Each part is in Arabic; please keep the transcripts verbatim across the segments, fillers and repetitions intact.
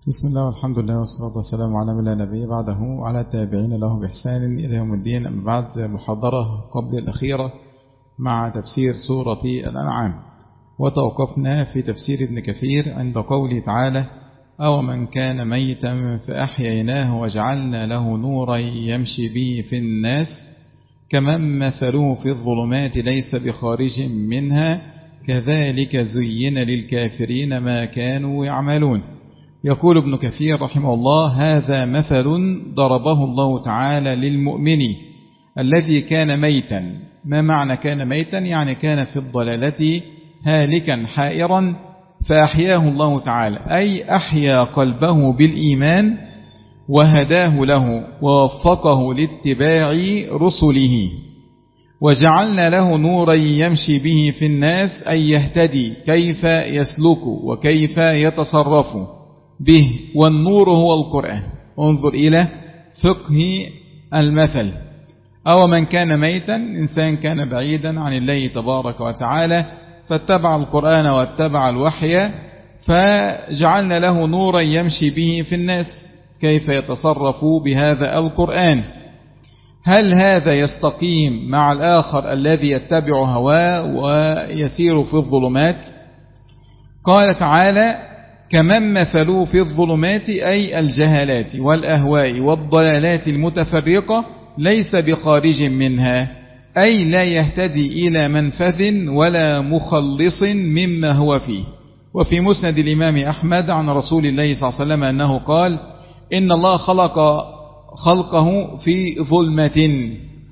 بسم الله والحمد لله والصلاة والسلام على من لا نبي بعده وعلى التابعين له بإحسان إلى يوم الدين. أما بعد، محاضرة قبل الأخيرة مع تفسير سورة الأنعام، وتوقفنا في تفسير ابن كثير عند قوله تعالى: أو من كان ميتا فأحييناه وجعلنا له نورا يمشي به في الناس كمن مثله في الظلمات ليس بخارج منها كذلك زين للكافرين ما كانوا يعملون. يقول ابن كثير رحمه الله: هذا مثل ضربه الله تعالى للمؤمن الذي كان ميتا. ما معنى كان ميتا؟ يعني كان في الضلالة هالكا حائرا فأحياه الله تعالى، أي أحيا قلبه بالإيمان وهداه له ووفقه لاتباع رسله، وجعلنا له نورا يمشي به في الناس، أي يهتدي كيف يسلك وكيف يتصرف به، والنور هو القرآن. انظر إلى فقه المثل. أو من كان ميتا، إنسان كان بعيدا عن الله تبارك وتعالى فاتبع القرآن واتبع الوحي، فجعلنا له نورا يمشي به في الناس كيف يتصرف بهذا القرآن. هل هذا يستقيم مع الآخر الذي يتبع هواه ويسير في الظلمات؟ قال تعالى: كمن مثلوا في الظلمات، أي الجهالات والأهواء والضلالات المتفرقة ليس بخارج منها، أي لا يهتدي إلى منفذ ولا مخلص مما هو فيه. وفي مسند الإمام أحمد عن رسول الله صلى الله عليه وسلم أنه قال: إن الله خلق خلقه في ظلمة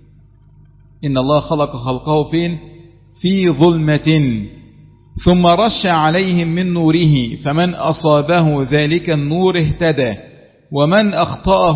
إن الله خلق خلقه فين؟ في ظلمة ثم رش عليهم من نوره، فمن أصابه ذلك النور اهتدى ومن أخطأه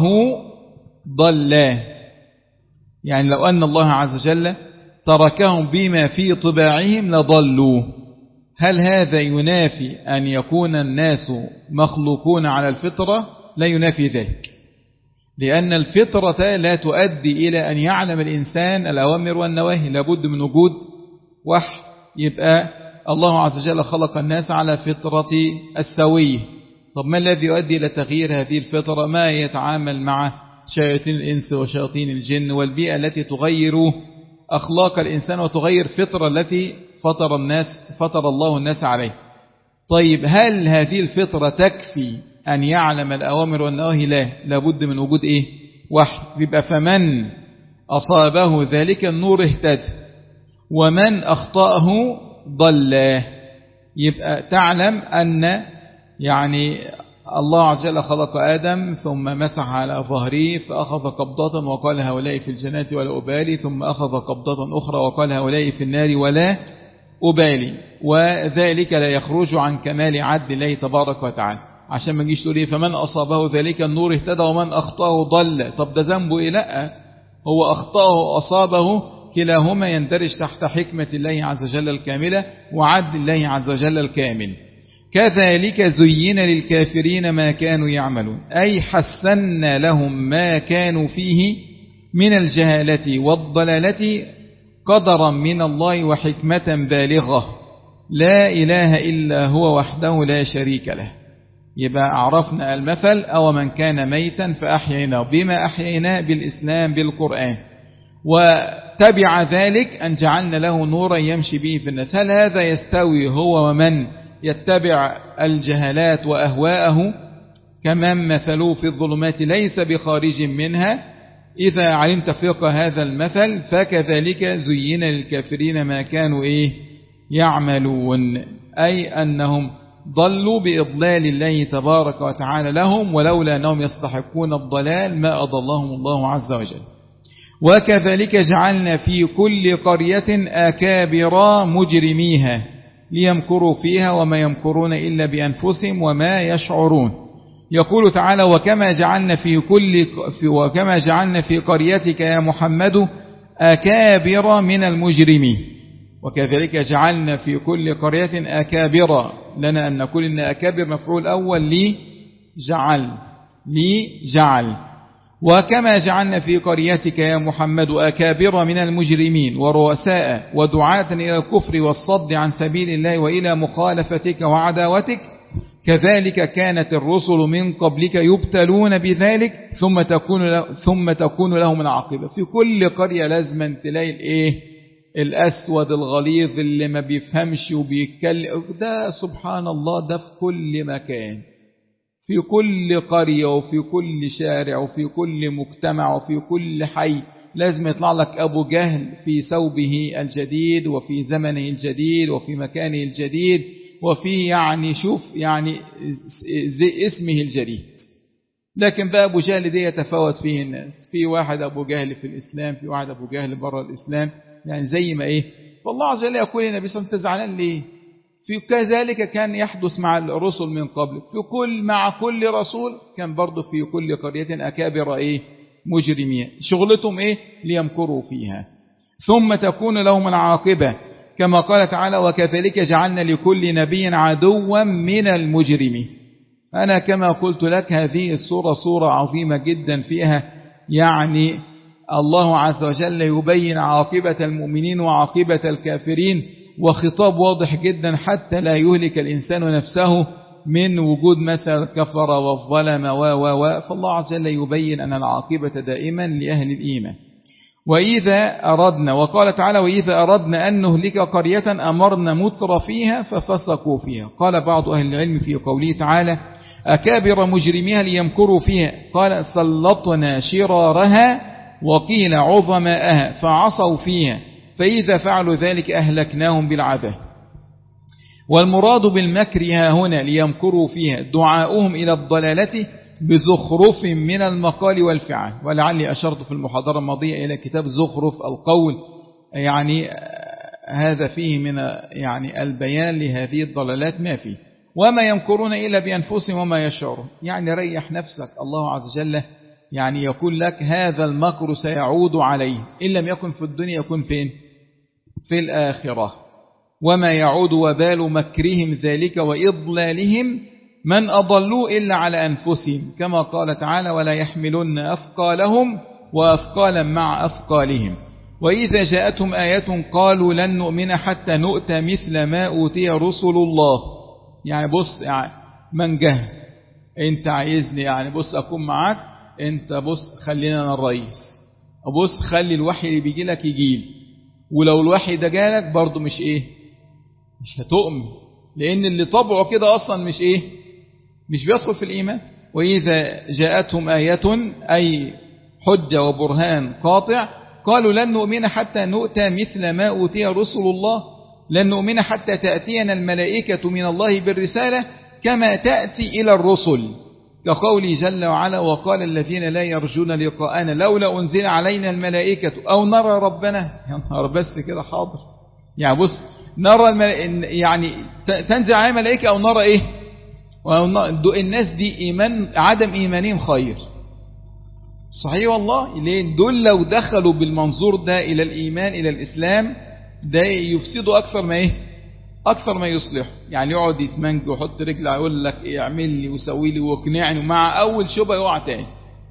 ضل. يعني لو أن الله عز وجل تركهم بما في طباعهم لضلوا. هل هذا ينافي أن يكون الناس مخلوقون على الفطرة؟ لا ينافي ذلك، لأن الفطرة لا تؤدي إلى أن يعلم الإنسان الأوامر والنواهي، لابد من وجود وحي. يبقى الله عز وجل خلق الناس على فطرة السوية. طب ما الذي يؤدي إلى تغيير هذه الفطرة؟ ما يتعامل مع شياطين الإنس وشياطين الجن والبيئة التي تغير أخلاق الإنسان وتغير فطرة التي فطر الناس فطر الله الناس عليه. طيب، هل هذه الفطرة تكفي أن يعلم الأوامر والنواهي؟ لا، لابد من وجود إيه؟ وحي. يبقى فمن أصابه ذلك النور اهتدى ومن أخطأه ضل. يبقى تعلم أن يعني الله عز وجل خلق آدم ثم مسح على ظهره فأخذ قبضة وقال: هؤلاء في الجنة ولا أبالي، ثم أخذ قبضة أخرى وقال: هؤلاء في النار ولا أبالي. وذلك لا يخرج عن كمال عدل الله تبارك وتعالى. عشان ما نجيش تقول إيه فمن أصابه ذلك النور اهتدى ومن أخطأه ضل. طب ده ذنبه إيه؟ لا، هو أخطأه وأصابه، كلاهما يندرج تحت حكمة الله عز وجل الكاملة وعدل الله عز وجل الكامل. كذلك زين للكافرين ما كانوا يعملون، أي حسنا لهم ما كانوا فيه من الجهالة والضلالة قدرا من الله وحكمة بالغة لا إله إلا هو وحده لا شريك له. يبقى عرفنا المثل: أو من كان ميتا فأحييناه. بما أحييناه؟ بالإسلام بالقرآن. وتبع ذلك أن جعلنا له نورا يمشي به في الناس. هل هذا يستوي هو ومن يتبع الجهالات وأهواءه؟ كمن مثلوا في الظلمات ليس بخارج منها. إذا علمت فقه هذا المثل فكذلك زين للكافرين ما كانوا إيه؟ يعملون، أي أنهم ضلوا بإضلال الله تبارك وتعالى لهم، ولولا أنهم يستحقون الضلال ما أضلهم الله عز وجل. وكذلك جعلنا في كل قرية أكابر مجرميها ليمكروا فيها وما يمكرون إلا بأنفسهم وما يشعرون. يقول تعالى: وكما جعلنا في كل في وكما جعلنا في قريتك يا محمد أكابر من المجرمين. وكذلك جعلنا في كل قرية أكابر، لنا أن نقول إن أكابر مفعول أول لي جعل لي جعل. وكما جعلنا في قريتك يا محمد أكابر من المجرمين ورؤساء ودعاة إلى الكفر والصد عن سبيل الله وإلى مخالفتك وعداوتك كذلك كانت الرسل من قبلك يبتلون بذلك ثم تكون ثم تكون لهم العاقبة. في كل قرية لازم تلاقي الايه الأسود الغليظ اللي ما بيفهمش وبيتكلم، ده سبحان الله ده في كل مكان، في كل قرية وفي كل شارع وفي كل مجتمع وفي كل حي لازم يطلع لك أبو جهل في ثوبه الجديد وفي زمنه الجديد وفي مكانه الجديد وفي يعني شوف يعني زي اسمه الجديد. لكن بقى أبو جهل دي يتفاوت فيه الناس، في واحد أبو جهل في الإسلام، في واحد أبو جهل بره الإسلام، يعني زي ما إيه. فالله عز وجل يقول للنبي صلى الله عليه وسلم تزعلان ليه؟ في كذلك كان يحدث مع الرسل من قبل، في كل مع كل رسول كان برضه في كل قرية أكابر إيه مجرمين، شغلتهم إيه ليمكروا فيها ثم تكون لهم العاقبة كما قال تعالى وكذلك جعلنا لكل نبي عدوا من المجرمين. أنا كما قلت لك هذه السورة سورة عظيمة جدا، فيها يعني الله عز وجل يبين عاقبة المؤمنين وعاقبة الكافرين، وخطاب واضح جدا حتى لا يهلك الإنسان نفسه من وجود مثل الكفر والظلم و و و فالله عز وجل يبين أن العاقبة دائما لأهل الإيمان. وإذا أردنا وقال تعالى وإذا أردنا أن نهلك قرية أمرنا متر فيها ففسقوا فيها. قال بعض أهل العلم في قوله تعالى أكابر مجرميها ليمكروا فيها قال سلطنا شرارها وقيل عظماءها فعصوا فيها فإذا فعلوا ذلك أهلكناهم بالعذاب. والمراد بالمكر ها هنا ليمكروا فيها دعاؤهم إلى الضلالة بزخرف من المقال والفعل، ولعلي أشرت في المحاضرة الماضية إلى كتاب زخرف القول، يعني هذا فيه من يعني البيان لهذه الضلالات ما فيه. وما يمكرون إلا بأنفسهم وما يشعرون، يعني ريح نفسك، الله عز وجل يعني يقول لك هذا المكر سيعود عليه، إن لم يكن في الدنيا يكون فين؟ في الآخرة. وما يعود وبال مكرهم ذلك وإضلالهم من أضلوا إلا على أنفسهم كما قال تعالى ولا يحملن أثقالهم وأثقالا مع أثقالهم. وإذا جاءتهم آية قالوا لن نؤمن حتى نؤتى مثل ما أوتي رسل الله. يعني بص يعني من جهل انت عايزني يعني بص أكون معاك، انت بص خلينا أنا الرئيس، بص خلي الوحي اللي بيجي لك يجيل، ولو الوحي ده جالك برضو مش ايه مش هتؤمن، لأن اللي طبعه كده أصلا مش ايه مش بيدخل في الإيمان. وإذا جاءتهم آية أي حجة وبرهان قاطع قالوا لن نؤمن حتى نؤتى مثل ما أوتي رسل الله، لن نؤمن حتى تأتينا الملائكة من الله بالرسالة كما تأتي إلى الرسل، كقوله جل وعلا وقال الذين لا يرجون لقاءنا لولا أنزل علينا الملائكة أو نرى ربنا. يا نهار بس كده حاضر، يعني بص نرى الملائكة يعني تنزل علينا الملائكة أو نرى إيه، الناس دي إيمان عدم إيمانهم خير صحيح والله. ليه دول لو دخلوا بالمنظور ده إلى الإيمان إلى الإسلام ده يفسدوا أكثر ما إيه أكثر ما يصلح، يعني يقعد يتمنج ويحط رجل يقول لك إيه اعمل لي وسوي لي واقنعني، ومع أول شبه يقع تاني.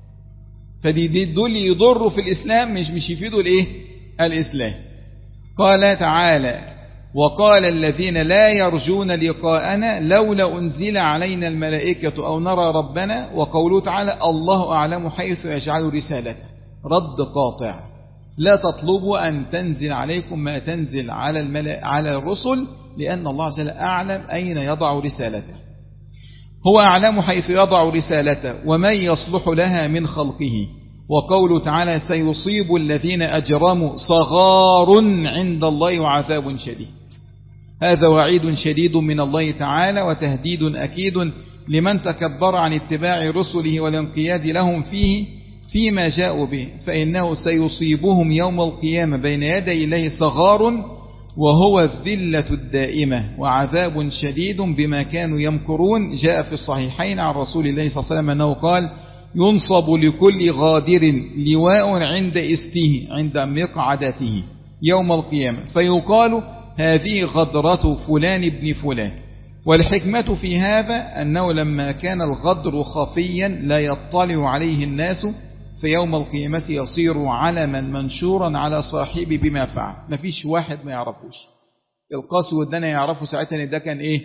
فدي دول يضروا في الإسلام مش مش يفيدوا الإيه الإسلام. قال تعالى وقال الذين لا يرجون لقاءنا لولا أنزل علينا الملائكة أو نرى ربنا. وقوله تعالى الله أعلم حيث يجعل رسالته. رد قاطع، لا تطلبوا أن تنزل عليكم ما تنزل على الملائكة على الرسل، لأن الله عز وجل أعلم أين يضع رسالته، هو أعلم حيث يضع رسالته ومن يصلح لها من خلقه. وقوله تعالى سيصيب الذين أجرموا صغار عند الله وعذاب شديد. هذا وعيد شديد من الله تعالى وتهديد أكيد لمن تكبر عن اتباع رسله والانقياد لهم فيه فيما جاءوا به، فإنه سيصيبهم يوم القيامة بين يدي الله صغار وهو الذلة الدائمة وعذاب شديد بما كانوا يمكرون. جاء في الصحيحين عن رسول الله صلى الله عليه وسلم أنه قال ينصب لكل غادر لواء عند استه عند مقعدته يوم القيامة فيقال هذه غدرة فلان ابن فلان. والحكمة في هذا أنه لما كان الغدر خفيا لا يطلع عليه الناس في يوم القيامة يصير علما منشورا على صاحبه بما فعل، ما فيش واحد ما يعرفوش. القاسي والدنا يعرفوا ساعتها ان ده كان ايه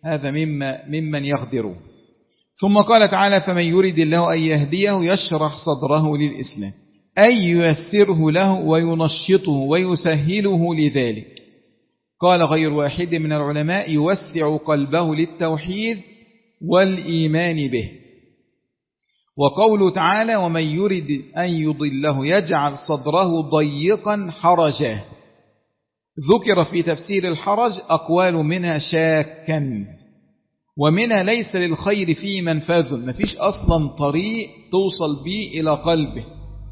هذا مما ممن يغدر. ثم قال تعالى فمن يريد الله أن يهديه يشرح صدره للإسلام أي ييسره له وينشطه ويسهله لذلك. قال غير واحد من العلماء يوسع قلبه للتوحيد والإيمان به. وقوله تعالى ومن يريد أن يضله يجعل صدره ضيقا حرجا. ذكر في تفسير الحرج أقوال منها شاكا ومنها ليس للخير فيه منفذ، ما فيش أصلا طريق توصل به إلى قلبه.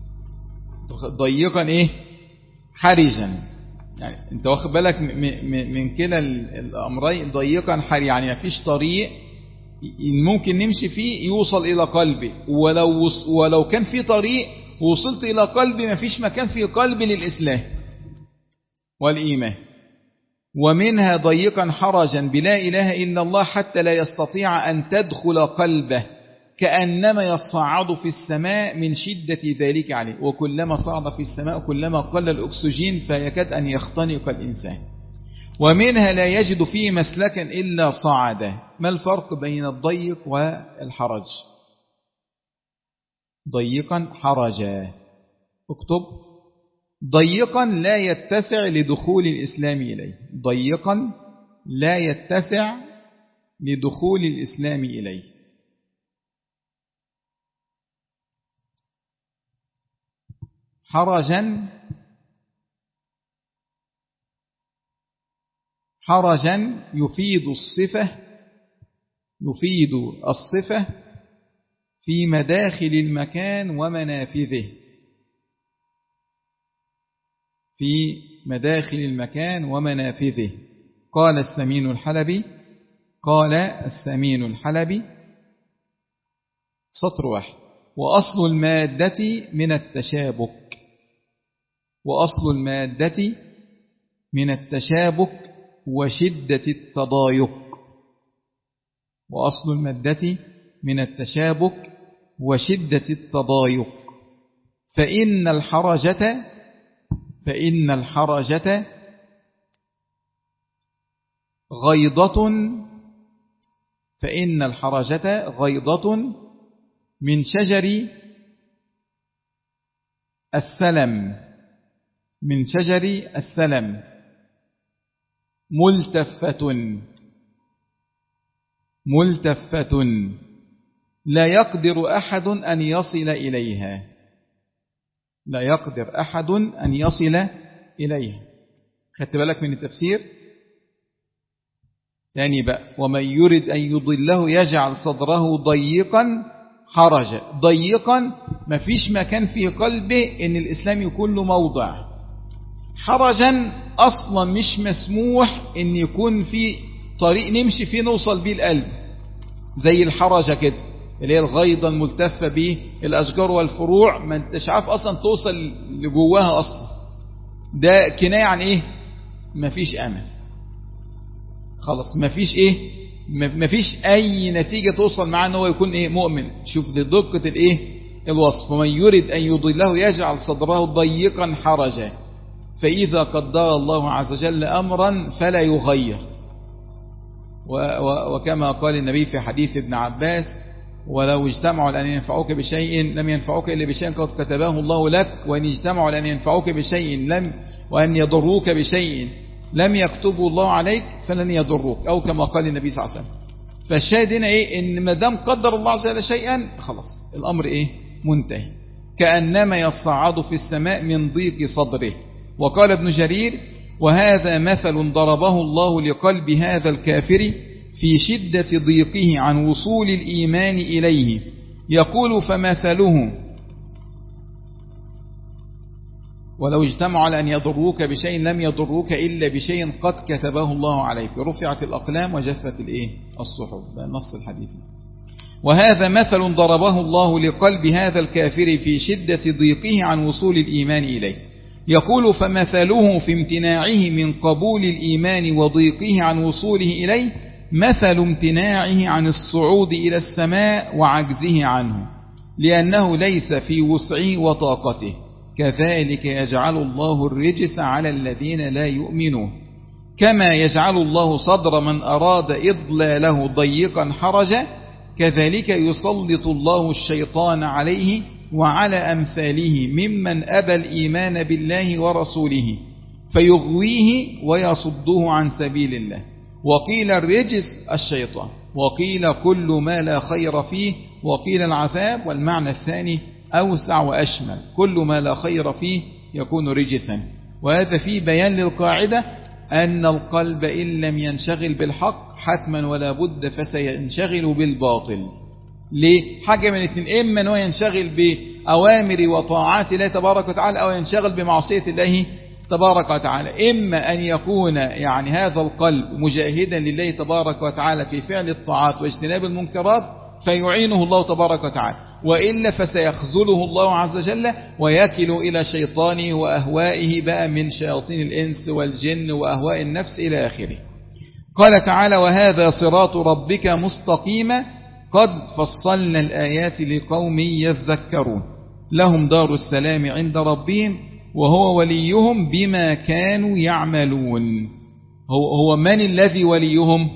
ضيقا إيه؟ حرجا، يعني أنت واخد بالك من كلا الأمرين. ضيقا حرجا يعني ما فيش طريق ممكن نمشي فيه يوصل إلى قلبي، ولو, ولو كان في طريق وصلت إلى قلبي ما فيش مكان في قلبي للإسلام والإيمان. ومنها ضيقا حرجا بلا إله إلا الله حتى لا يستطيع أن تدخل قلبه كأنما يصعد في السماء من شدة ذلك عليه، وكلما صعد في السماء كلما قل الأكسجين فيكاد أن يختنق الإنسان. ومنها لا يجد فيه مسلكا إلا صعدا. ما الفرق بين الضيق والحرج؟ ضيقا حرجا، اكتب ضيقا لا يتسع لدخول الإسلام إليه. ضيقا لا يتسع لدخول الإسلام إليه. حرجا حرجا يفيد الصفة يفيد الصفة في مداخل المكان ومنافذه. في مداخل المكان ومنافذه. قال السمين الحلبي قال السمين الحلبي سطر واحد وأصل المادة من التشابك. وأصل المادة من التشابك وشدة التضايق. وأصل المادة من التشابك وشدة التضايق. فإن الحرجة فإن الحرجة غيضة فإن الحرجة غيضة من شجر السلم من شجر السلم ملتفة ملتفة لا يقدر أحد أن يصل إليها. لا يقدر أحد أن يصل إليها. خدت بالك من التفسير؟ يعني بقى ومن يريد أن يضله يجعل صدره ضيقا حرجا. ضيقا ما فيش مكان في قلبه إن الإسلام يكون له موضع. حرجا أصلا مش مسموح إن يكون في طريق نمشي فيه نوصل بيه القلب، زي الحرجة كده اللي هي الغيضة الملتفة به الأشجار والفروع، ما انتش عارف أصلا توصل لجواها أصلا. ده كناية عن إيه؟ مفيش أمل خلاص، مفيش إيه؟ مفيش أي نتيجة توصل معاه أنه يكون إيه؟ مؤمن. شوف دي دقة الإيه؟ الوصف. ومن يريد أن يضله يجعل صدره ضيقا حرجا فإذا قدر الله عز وجل أمرا فلا يغير. وكما قال النبي في حديث ابن عباس ولو اجتمعوا لأن ينفعوك بشيء لم ينفعوك إلا بشيء قد كتبه الله لك، وأن اجتمعوا لأن ينفعوك بشيء لم وأن يضروك بشيء لم يكتبوا الله عليك فلن يضروك، أو كما قال النبي صلى الله عليه وسلم. فالشاهد هنا إيه؟ إن ما دام قدر الله عز وجل شيئا خلاص الأمر إيه؟ منتهي. كأنما يصعد في السماء من ضيق صدره. وقال ابن جرير وهذا مثل ضربه الله لقلب هذا الكافر في شدة ضيقه عن وصول الإيمان إليه. يقول فمثله ولو اجتمعوا على أن يضروك بشيء لم يضروك إلا بشيء قد كتبه الله عليك رفعت الأقلام وجفت الإيه؟ الصحف. نص الحديث. وهذا مثل ضربه الله لقلب هذا الكافر في شدة ضيقه عن وصول الإيمان إليه. يقول فمثله في امتناعه من قبول الإيمان وضيقه عن وصوله إليه مثل امتناعه عن الصعود إلى السماء وعجزه عنه لأنه ليس في وسعه وطاقته. كذلك يجعل الله الرجس على الذين لا يؤمنون كما يجعل الله صدر من أراد إضلاله ضيقا حرجا كذلك يسلط الله الشيطان عليه وعلى أمثاله ممن أبى الإيمان بالله ورسوله فيغويه ويصده عن سبيل الله. وقيل الرجس الشيطان، وقيل كل ما لا خير فيه، وقيل العذاب. والمعنى الثاني أوسع وأشمل، كل ما لا خير فيه يكون رجسا. وهذا فيه بيان للقاعدة أن القلب إن لم ينشغل بالحق حتما ولا بد فسينشغل بالباطل. ليه؟ حاجة من اثنين، إما أنه ينشغل بأوامر وطاعات الله تبارك وتعالى أو ينشغل بمعصية الله تبارك وتعالى. إما أن يكون يعني هذا القلب مجاهدا لله تبارك وتعالى في فعل الطاعات واجتناب المنكرات فيعينه الله تبارك وتعالى، وإلا فسيخذله الله عز وجل ويكل إلى شيطانه وأهوائه بقى من شياطين الإنس والجن وأهواء النفس إلى آخره. قال تعالى: وهذا صراط ربك مستقيما قد فصلنا الآيات لقوم يذكرون لهم دار السلام عند ربهم وهو وليهم بما كانوا يعملون. هو, هو من الذي وليهم؟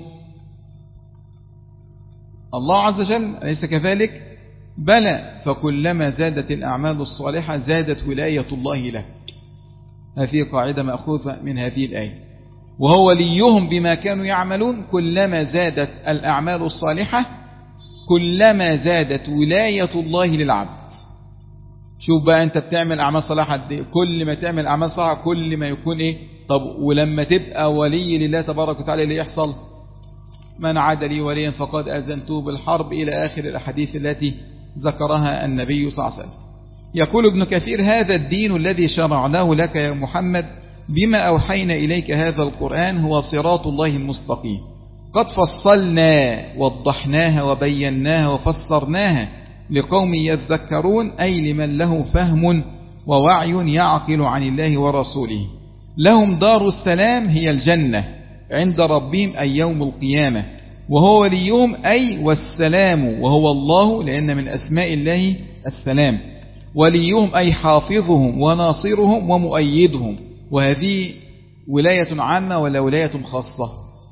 الله عز وجل، أليس كذلك؟ بلى، فكلما زادت الأعمال الصالحة زادت ولاية الله له. هذه قاعدة مأخوذة من هذه الآية. وهو وليهم بما كانوا يعملون، كلما زادت الأعمال الصالحة كلما زادت ولاية الله للعبد. شوف بقى أنت بتعمل أعمال صالحة، كل ما تعمل أعمال صالحة كل ما يكون إيه؟ طب ولما تبقى ولي لله تبارك وتعالى اللي يحصل؟ من عاد لي وليا فقد أذنته بالحرب إلى آخر الأحاديث التي ذكرها النبي صلى الله عليه وسلم. يقول ابن كثير: هذا الدين الذي شرعناه لك يا محمد بما أوحينا إليك هذا القرآن هو صراط الله المستقيم قد فصلنا وضحناها وبيناها وفسرناها لقوم يذكرون، أي لمن له فهم ووعي يعقل عن الله ورسوله. لهم دار السلام هي الجنة عند ربهم أي يوم القيامة، وهو وليهم أي والسلام وهو الله، لأن من أسماء الله السلام. وليهم أي حافظهم وناصرهم ومؤيدهم. وهذه ولاية عامة ولا ولاية خاصة؟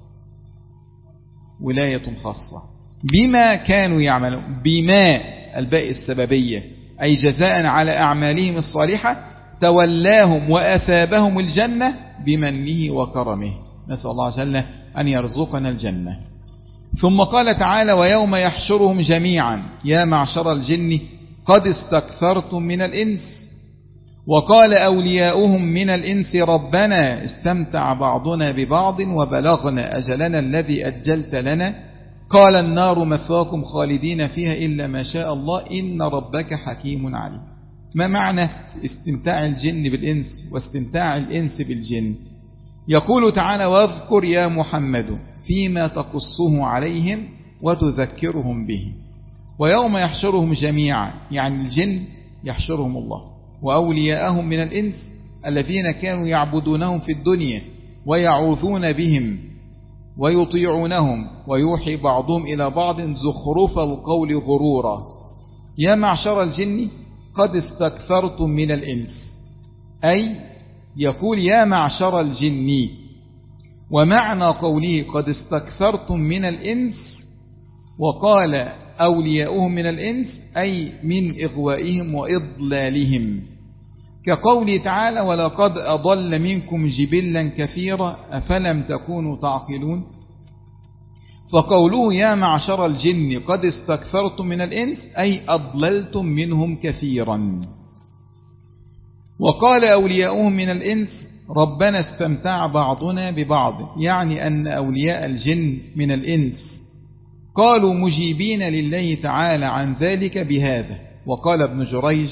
ولاية خاصة. بما كانوا يعملون، بما الباء السببية أي جزاء على أعمالهم الصالحة تولاهم وأثابهم الجنة بمنه وكرمه. نسأل الله عز وجل أن يرزقنا الجنة. ثم قال تعالى: ويوم يحشرهم جميعا يا معشر الجن قد استكثرتم من الإنس. وقال أولياؤهم من الإنس ربنا استمتع بعضنا ببعض وبلغنا أجلنا الذي أجلت لنا قال النار مثواكم خالدين فيها إلا ما شاء الله إن ربك حكيم عليم. ما معنى استمتاع الجن بالإنس واستمتاع الإنس بالجن؟ يقول تعالى: واذكر يا محمد فيما تقصه عليهم وتذكرهم به. ويوم يحشرهم جميعا يعني الجن يحشرهم الله، وأولياءهم من الإنس الذين كانوا يعبدونهم في الدنيا ويعوذون بهم ويطيعونهم ويوحي بعضهم إلى بعض زخرف القول غرورا. يا معشر الجن قد استكثرتم من الإنس، أي يقول يا معشر الجن. ومعنى قوله قد استكثرتم من الإنس وقال أولياؤهم من الإنس أي من إغوائهم وإضلالهم، كقوله تعالى: ولقد أضل منكم جبلا كثيرا أفلم تكونوا تعقلون. فقوله يا معشر الجن قد استكثرتم من الإنس أي أضللتم منهم كثيرا. وقال أولياؤهم من الإنس ربنا استمتع بعضنا ببعض، يعني أن أولياء الجن من الإنس قالوا مجيبين لله تعالى عن ذلك بهذا. وقال ابن جريج: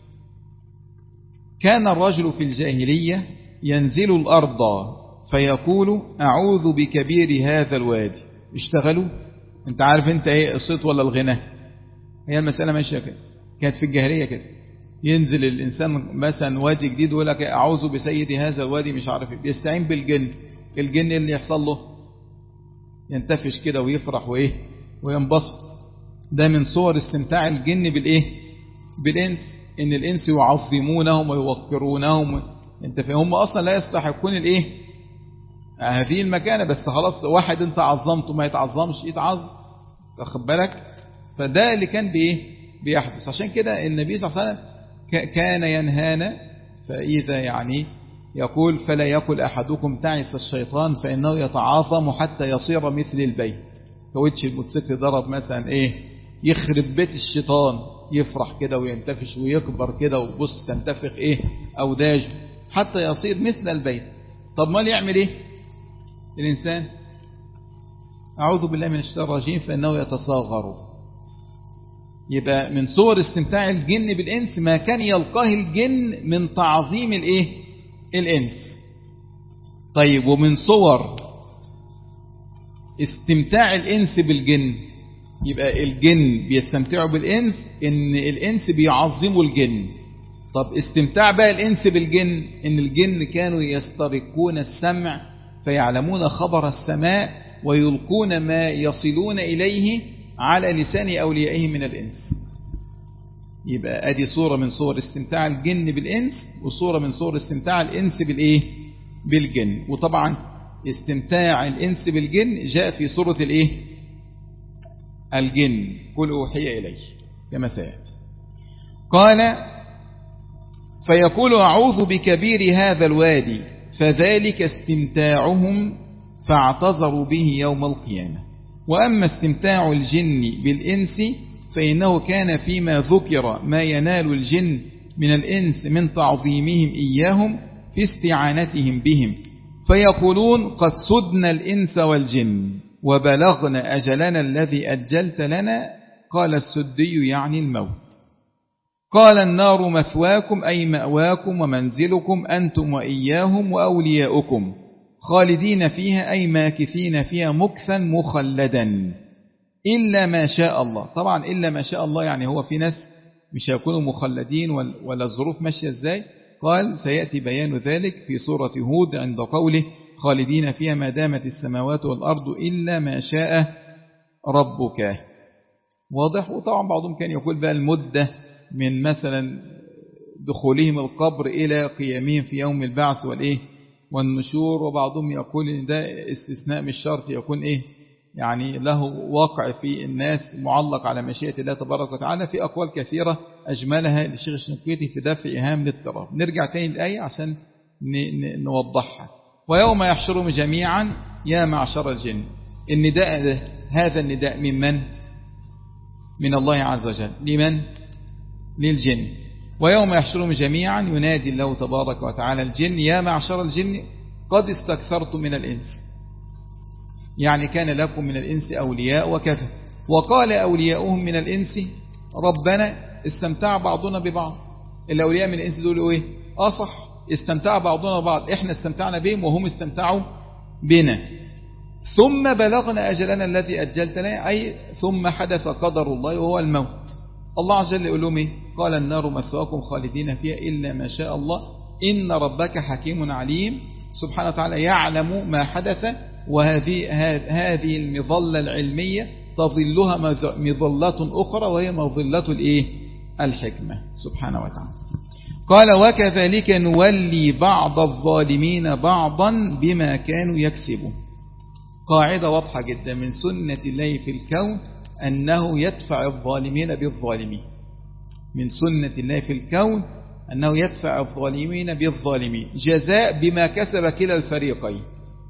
كان الرجل في الجاهلية ينزل الأرض فيقول أعوذ بكبير هذا الوادي. اشتغلوا، انت عارف انت ايه الصوت ولا الغنى؟ هي المسألة ماشية كده، كانت في الجاهلية كده. ينزل الإنسان مثلا وادي جديد ويقول لك أعوذ بسيد هذا الوادي، مش عارف ايه، بيستعين بالجن. الجن اللي يحصل له ينتفش كده ويفرح وايه وينبسط. ده من صور استمتاع الجن بالايه؟ بالإنس، ان الإنس يعظمونهم ويوقرونهم. انت فهم اصلا لا يستحقون الايه؟ هذه المكانة، بس خلاص واحد انت عظمته ما يتعظمش يتعظم، واخد بالك؟ فده اللي كان بايه بيحدث. عشان كده النبي صلى الله عليه وسلم كان ينهانا، فإذا يعني يقول فلا يقل أحدكم تعس الشيطان فإنه يتعاظم حتى يصير مثل البيت. كوتش الموتوسيكل ضرب مثلا ايه، يخرب بيت الشيطان، يفرح كده وينتفش ويكبر كده وبص تنتفخ ايه أوداجه حتى يصير مثل البيت. طب ما يعمل ايه الإنسان؟ أعوذ بالله من الشيطان الرجيم فإنه يتصاغر. يبقى من صور استمتاع الجن بالإنس ما كان يلقاه الجن من تعظيم الايه الإنس. طيب ومن صور استمتاع الإنس بالجن، يبقى الجن بيستمتعوا بالإنس إن الإنس بيعظموا الجن. طب استمتاع بقى الإنس بالجن إن الجن كانوا يسترقون السمع فيعلمون خبر السماء ويلقون ما يصلون إليه على لسان أوليائه من الإنس. يبقى أدي صورة من صور استمتاع الجن بالإنس، وصورة من صور استمتاع الإنس بالإيه بالجن. وطبعا استمتاع الإنس بالجن جاء في صورة الإيه الجن، قل أوحي إليه كما سيأتي. قال فيقول أعوذ بكبير هذا الوادي فذلك استمتاعهم فاعتذروا به يوم القيامة. وأما استمتاع الجن بالإنس فإنه كان فيما ذكر ما ينال الجن من الإنس من تعظيمهم إياهم في استعانتهم بهم، فيقولون قد سدنا الإنس والجن وبلغنا أجلنا الذي أجلت لنا. قال السدي يعني الموت. قال النار مثواكم أي مأواكم ومنزلكم أنتم وإياهم وأولياؤكم خالدين فيها أي ماكثين فيها مكثا مخلدا إلا ما شاء الله. طبعا إلا ما شاء الله يعني هو في ناس مش هيكونوا مخلدين ولا الظروف ماشية ازاي. قال سيأتي بيان ذلك في سورة هود عند قوله خالدين فيها ما دامت السماوات والأرض إلا ما شاء ربك. واضح. وطبعا بعضهم كان يقول بقى المدة من مثلا دخولهم القبر إلى قيامهم في يوم البعث والإيه والنشور. وبعضهم يقول إن ده استثناء مش شرط يكون إيه يعني له واقع في الناس معلق على مشيئة الله تبارك وتعالى. في أقوال كثيرة أجملها للشيخ الشنقيطي في دفع إيهام الاضطراب. نرجع تاني الآية عشان نوضحها. ويوم يحشرهم جميعا يا معشر الجن. النداء ده هذا النداء من من؟ من الله عز وجل. لمن؟ للجن. ويوم يحشرهم جميعا ينادي الله تبارك وتعالى الجن يا معشر الجن قد استكثرتم من الإنس، يعني كان لكم من الإنس أولياء وكذا. وقال أولياؤهم من الإنس ربنا استمتع بعضنا ببعض. الأولياء من الإنس دول إيه؟ آه صح، استمتع بعضنا ببعض، إحنا استمتعنا بهم وهم استمتعوا بنا. ثم بلغنا أجلنا الذي أجلت لنا، أي ثم حدث قدر الله وهو الموت. الله عز وجل يقول لهم إيه؟ قال النار مثواكم خالدين فيها إلا ما شاء الله إن ربك حكيم عليم. سبحانه وتعالى يعلم ما حدث. وهذه هذه المظلة العلمية تظلها مظلة أخرى وهي مظلة الإيه؟ الحكمة سبحانه وتعالى. قال وكذلك نولي بعض الظالمين بعضا بما كانوا يكسبون. قاعدة واضحة جدا من سنة الله في الكون أنه يدفع الظالمين بالظالمين. من سنة الله في الكون أنه يدفع الظالمين بالظالمين جزاء بما كسب كلا الفريقين.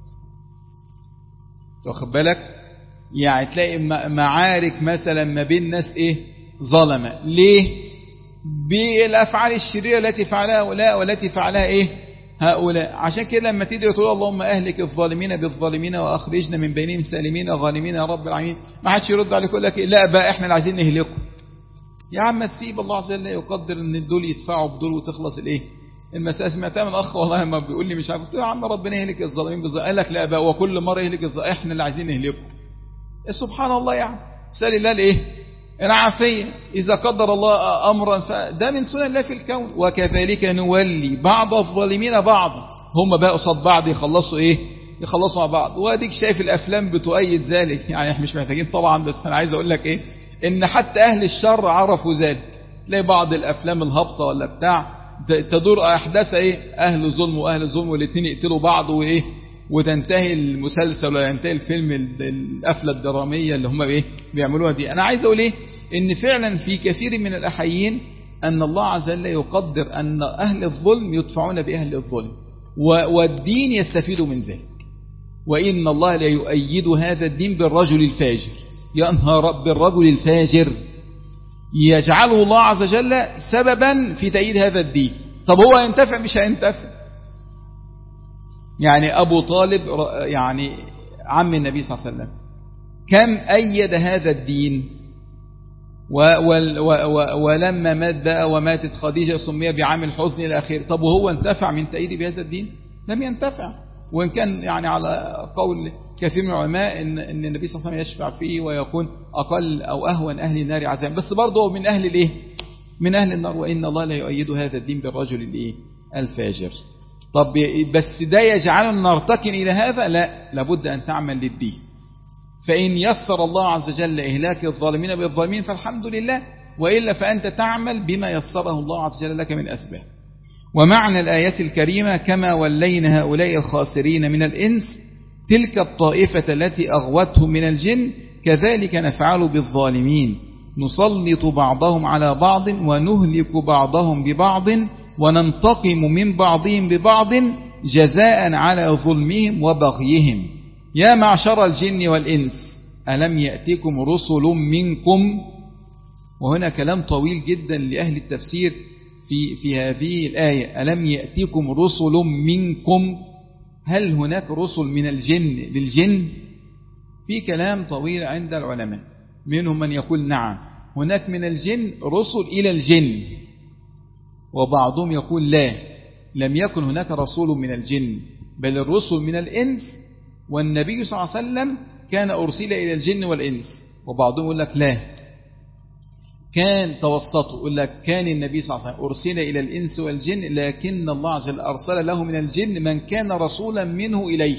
واخد بالك؟ يعني تلاقي معارك مثلا ما بين ناس ايه ظلمة. ليه؟ بالأفعال الشريرة التي فعلها هؤلاء والتي فعلها ايه هؤلاء. عشان كده لما تيجي تقول اللهم أهلك الظالمين بالظالمين وأخرجنا من بينهم سالمين غانمين يا رب العالمين، ما حدش يرد عليك يقول لك لا بقى احنا اللي عايزين نهلكم. يا عم تسيب الله عز وجل يقدر ان دول يدفعوا بدول وتخلص الايه المسألة. سمعتها من أخ والله ما بيقول لي مش عارف، قلت له يا عم ربنا يهلك الظالمين بالظالمين، قال لك لا بقى وكل مرة يهلك الظالمين احنا اللي عايزين نهلكم. سبحان الله. يعني سأل الله الايه العافية. إذا قدر الله أمرا فده من سنن الله في الكون. وكذلك نولي بعض الظالمين بعض، هم بقى قصاد بعض يخلصوا ايه يخلصوا مع بعض. واديك شايف الأفلام بتؤيد ذلك. يعني احنا مش محتاجين طبعا، بس أنا عايز أقول لك ايه إن حتى أهل الشر عرفوا ذلك. تلاقي بعض الأفلام الهابطة ولا بتاع تدور أحداث ايه أهل ظلم وأهل ظلم والاثنين يقتلوا بعض وإيه وتنتهي المسلسل ولا ينتهي الفيلم القفلة الدرامية اللي هم إيه بيعملوها دي. أنا عايز أقول إيه إن فعلا في كثير من الأحيين أن الله عز وجل يقدر أن أهل الظلم يدفعون بأهل الظلم والدين يستفيد من ذلك. وإن الله لا يؤيد هذا الدين بالرجل الفاجر، ينهى بالرجل الفاجر يجعله الله عز وجل سببا في تأييد هذا الدين. طب هو ينتفع مش هينتفع؟ يعني أبو طالب يعني عم النبي صلى الله عليه وسلم كم أيد هذا الدين، ولما مات بقى وماتت خديجة سمي بعام الحزن إلى آخره. طب وهو انتفع من تأييد بهذا الدين؟ لم ينتفع. وإن كان يعني على قول كثير من العلماء إن, إن النبي صلى الله عليه وسلم يشفع فيه ويكون أقل أو أهون أهل النار عذابا، بس برضه من أهل الإيه؟ من أهل النار. وإن الله لا يؤيد هذا الدين بالرجل الإيه؟ الفاجر. طب بس ده يجعلنا نرتكن إلى هذا؟ لا، لابد أن تعمل للدين. فإن يسر الله عز وجل إهلاك الظالمين بالظالمين فالحمد لله، وإلا فأنت تعمل بما يسره الله عز وجل لك من أسباب. ومعنى الآية الكريمة كما ولينا هؤلاء الخاسرين من الإنس تلك الطائفة التي أغوتهم من الجن كذلك نفعل بالظالمين نسلط بعضهم على بعض ونهلك بعضهم ببعض وننتقم من بعضهم ببعض جزاء على ظلمهم وبغيهم يا معشر الجن والإنس ألم يأتكم رسل منكم. وهنا كلام طويل جدا لأهل التفسير في في هذه الآية، ألم يأتكم رسل منكم، هل هناك رسل من الجن للجن؟ في كلام طويل عند العلماء، منهم من يقول نعم هناك من الجن رسل إلى الجن، وبعضهم يقول لا، لم يكن هناك رسول من الجن بل الرسل من الإنس، والنبي صلى الله عليه وسلم كان أرسل إلى الجن والإنس. وبعضهم يقول لك لا، كان توسطوا، يقول لك كان النبي صلى الله عليه وسلم أرسل إلى الإنس والجن لكن الله عز وجل أرسل له من الجن من كان رسولا منه إليه.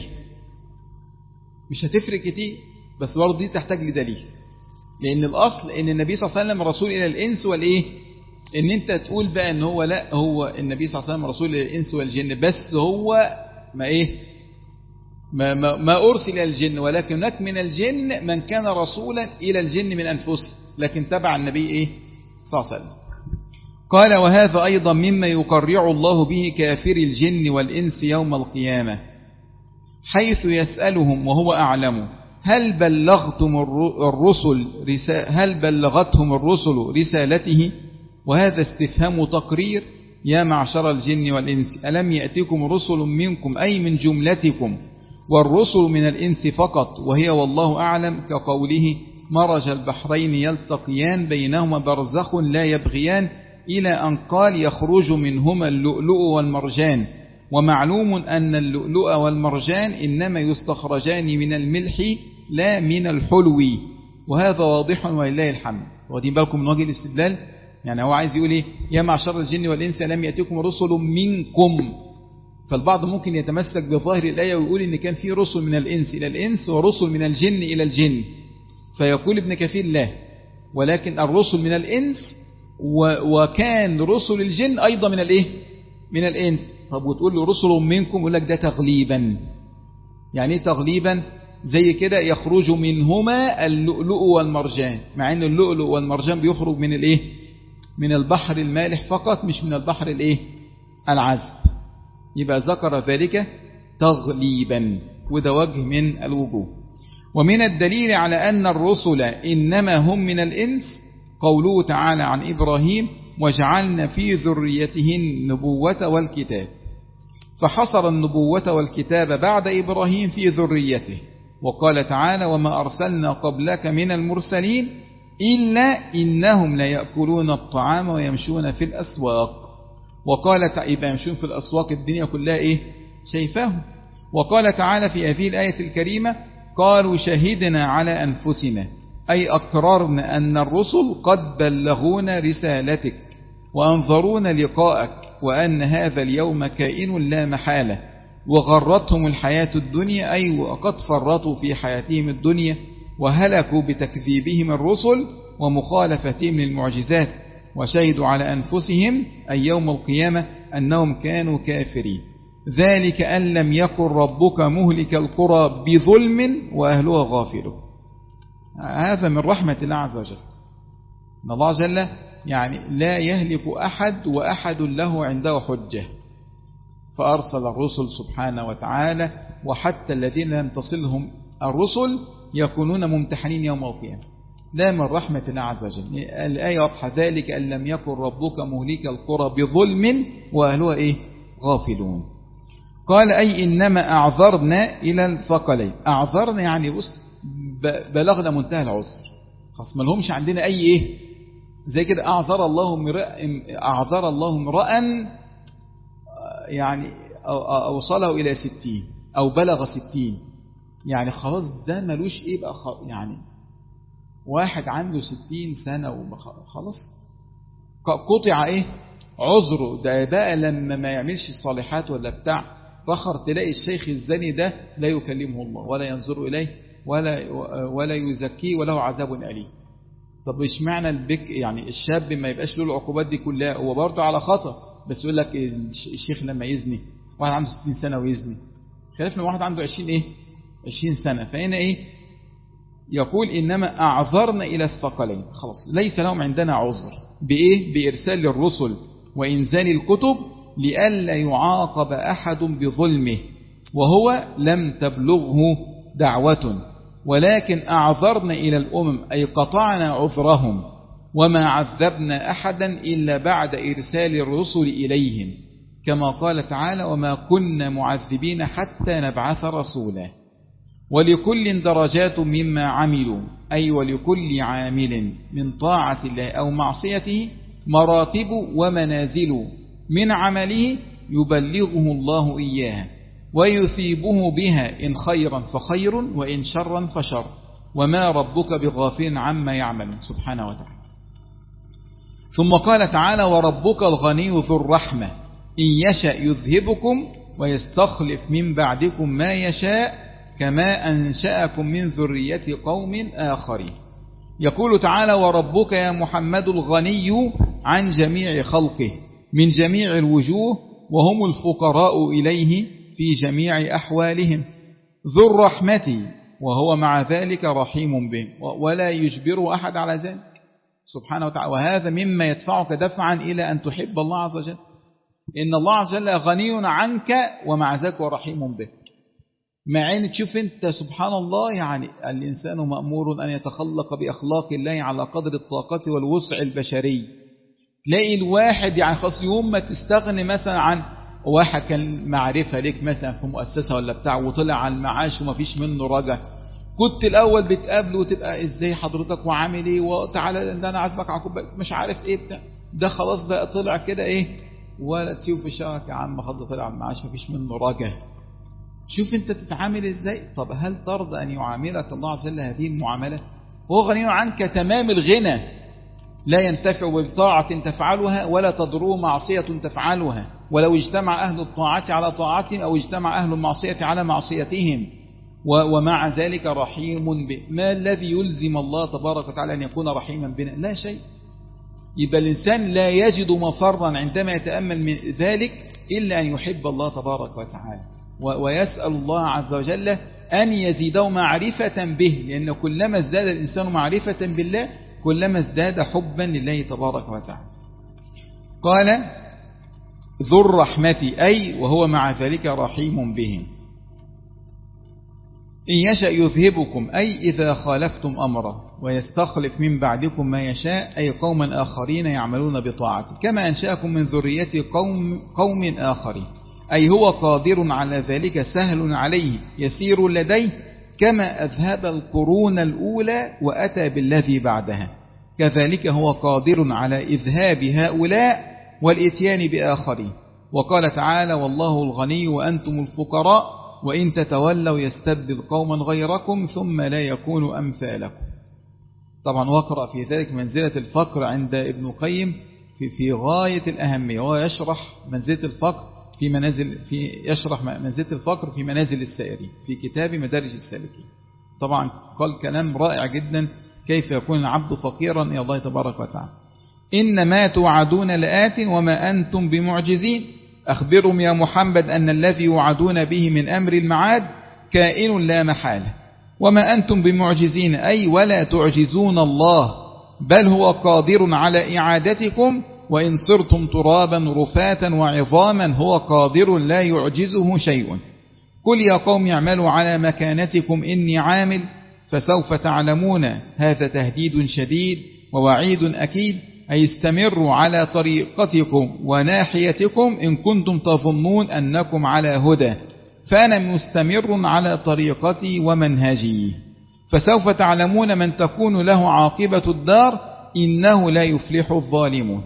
مش هتفرق كتير، بس برضه دي تحتاج لدليل، لأن الأصل إن النبي صلى الله عليه وسلم رسول إلى الإنس والإيه، إن أنت تقول بقى إن هو لا، هو النبي صلى الله عليه وسلم رسول إلى الإنس والجن، بس هو ما إيه ما, ما, ما أرسل إلى الجن، ولكن هناك من الجن من كان رسولا إلى الجن من أنفسهم لكن تبع النبي إيه صلى الله عليه وسلم. قال وهذا أيضا مما يقرع الله به كافر الجن والإنس يوم القيامة حيث يسألهم وهو أعلم هل بلغتم الرسل هل بلغتهم الرسل رسالته، وهذا استفهام تقرير يا معشر الجن والإنس ألم يأتكم رسل منكم أي من جملتكم، والرسل من الإنس فقط، وهي والله أعلم كقوله مرج البحرين يلتقيان بينهما برزخ لا يبغيان إلى أن قال يخرج منهما اللؤلؤ والمرجان. ومعلوم أن اللؤلؤ والمرجان إنما يستخرجان من الملح لا من الحلو، وهذا واضح ولله الحمد. واخدين بالكم من وجه الاستدلال؟ يعني هو عايز يقول إيه يا معشر الجن والإنس لم يأتكم رسل منكم، فالبعض ممكن يتمسك بظاهر الآية ويقول إن كان في رسل من الإنس إلى الإنس ورسل من الجن إلى الجن، فيقول ابن كثير لا، ولكن الرسل من الإنس وكان رسل الجن أيضا من الإيه من الإنس. طب وتقول له رسل منكم، يقول لك ده تغليبا. يعني إيه تغليبا؟ زي كده يخرج منهما اللؤلؤ والمرجان، مع أن اللؤلؤ والمرجان بيخرج من الإيه من البحر المالح فقط مش من البحر الإيه العذب، يبقى ذكر ذلك تغليبا، وده وجه من الوجوه. ومن الدليل على أن الرسل إنما هم من الإنس قوله تعالى عن إبراهيم وجعلنا في ذريته النبوة والكتاب، فحصر النبوة والكتاب بعد إبراهيم في ذريته. وقال تعالى وما أرسلنا قبلك من المرسلين إلا إنهم ليأكلون الطعام ويمشون في الأسواق. وقال تعالى يمشون في الأسواق الدنيا كلها إيه شايفاهم. وقال تعالى في هذه الآية الكريمة قالوا شهدنا على أنفسنا أي أقررنا أن الرسل قد بلغونا رسالتك وأنظرونا لقاءك وأن هذا اليوم كائن لا محالة، وغرتهم الحياة الدنيا أي وقد فرطوا في حياتهم الدنيا وهلكوا بتكذيبهم الرسل ومخالفتهم للمعجزات، وشهدوا على أنفسهم أي يوم القيامة أنهم كانوا كافرين. ذلك أن لم يكن ربك مهلك القرى بظلم وأهلها غافلون. هذا من رحمة الله عز وجل، إن الله جل يعني لا يهلك أحد وأحد له عنده حجة، فأرسل الرسل سبحانه وتعالى، وحتى الذين لم تصلهم الرسل يكونون ممتحنين يوم القيامة. لا من رحمة الله عز وجل. الآية واضحة، ذلك أن لم يكن ربك مهلك القرى بظلم وأهلها إيه؟ غافلون. قال أي إنما أعذرنا إلى الثقلين. أعذرنا يعني بص بلغنا منتهى العذر، خلاص ما لهمش عندنا أي إيه زي كده. أعذر الله امرأ أعذر الله امرأ يعني أوصله إلى ستين أو بلغ ستين، يعني خلاص ده ملوش إيه بقى، يعني واحد عنده ستين سنة وخلاص قطع إيه عذره. ده بقى لما ما يعملش الصالحات ولا بتاع رخر، تلاقي الشيخ الزني ده لا يكلمه الله ولا ينظر إليه ولا ولا يزكيه وله عذاب أليم. طب إيش معنى البك يعني الشاب ما يبقاش له العقوبات دي كلها؟ هو برضه على خطأ، بس يقول لك الشيخ لما يزني واحد عنده ستين سنة ويزني خلافنا واحد عنده عشرين إيه عشرين سنة. فهنا إيه يقول إنما أعذرنا إلى الثقلين، خلاص ليس لهم عندنا عذر بإيه؟ بإرسال الرسل وإنزال الكتب لئلا يعاقب أحد بظلمه وهو لم تبلغه دعوة، ولكن أعذرنا إلى الأمم أي قطعنا عذرهم، وما عذبنا أحدا إلا بعد إرسال الرسل إليهم، كما قال تعالى وما كنا معذبين حتى نبعث رسولا. ولكل درجات مما عملوا أي ولكل عامل من طاعة الله أو معصيته مراتب ومنازل من عمله يبلغه الله إياها ويثيبه بها إن خيرا فخير وإن شرا فشر، وما ربك بغافل عما يعمل سبحانه وتعالى. ثم قال تعالى وربك الغني ذو الرحمة إن يشأ يذهبكم ويستخلف من بعدكم ما يشاء كما أنشأكم من ذرية قوم آخرين. يقول تعالى وربك يا محمد الغني عن جميع خلقه من جميع الوجوه وهم الفقراء إليه في جميع أحوالهم، ذو الرحمة وهو مع ذلك رحيم بهم ولا يجبر أحد على ذلك سبحانه وتعالى. وهذا مما يدفعك دفعا إلى أن تحب الله عز وجل، إن الله عز وجل غني عنك ومع ذلك رحيم بك. مع أن تشوف أنت سبحان الله يعني الإنسان مأمور أن يتخلق بأخلاق الله على قدر الطاقة والوسع البشري. تلاقي الواحد يعني خاص يوم ما تستغني مثلا عن واحد كان معرفة لك مثلا في مؤسسة ولا بتاع وطلع على المعاش وما فيش منه رجع، كنت الأول بتقابله وتبقى إزاي حضرتك وعامل إيه وتعالى ده أنا عازمك على كوباية مش عارف إيه بتاع ده، خلاص بقى طلع كده إيه ولا تشوف في شهرك يا عم خد طلع على المعاش ما فيش منه رجع. شوف أنت تتعامل إزاي. طب هل ترضى أن يعاملك الله عز وجل هذه المعاملة؟ هو غني عنك تمام الغنى، لا ينتفع بطاعة تفعلها ولا تضره معصية تفعلها، ولو اجتمع أهل الطاعة على طاعتهم أو اجتمع أهل المعصية على معصيتهم، ومع ذلك رحيم به. ما الذي يلزم الله تبارك وتعالى أن يكون رحيما بنا؟ لا شيء. يبقى الإنسان لا يجد مفرا عندما يتأمل من ذلك إلا أن يحب الله تبارك وتعالى ويسأل الله عز وجل أن يزيده معرفة به، لأن كلما ازداد الإنسان معرفة بالله كلما ازداد حبا لله تبارك وتعالى. قال ذو الرحمة أي وهو مع ذلك رحيم بهم. إن يشأ يذهبكم أي إذا خالفتم أمره ويستخلف من بعدكم ما يشاء أي قوما آخرين يعملون بطاعته كما أنشأكم من ذرية قوم, قوم آخرين، أي هو قادر على ذلك سهل عليه يسير لديه كما أذهب القرون الأولى وأتى بالذي بعدها، كذلك هو قادر على إذهاب هؤلاء والإتيان بآخرين. وقال تعالى والله الغني وأنتم الفقراء وإن تتولوا يستبدل قوما غيركم ثم لا يكونوا أمثالكم. طبعا وقرأ في ذلك منزلة الفقر عند ابن القيم في, في غاية الأهمية، وهو يشرح منزلة الفقر في منازل في يشرح منزلة الفقر في منازل السائرين في كتاب مدارج السالكين. طبعا قال كلام رائع جدا كيف يكون العبد فقيرا إلى الله تبارك وتعالى. إنما توعدون لآت وما أنتم بمعجزين أخبرهم يا محمد أن الذي يوعدون به من أمر المعاد كائن لا محالة، وما أنتم بمعجزين، أي ولا تعجزون الله، بل هو قادر على إعادتكم، وإن صرتم ترابا رفاتا وعظاما هو قادر لا يعجزه شيء. قل يا قوم اعملوا على مكانتكم إني عامل فسوف تعلمون. هذا تهديد شديد ووعيد أكيد، أي استمروا على طريقتكم وناحيتكم إن كنتم تظنون أنكم على هدى، فأنا مستمر على طريقتي ومنهجي، فسوف تعلمون من تكون له عاقبة الدار إنه لا يفلح الظالمون.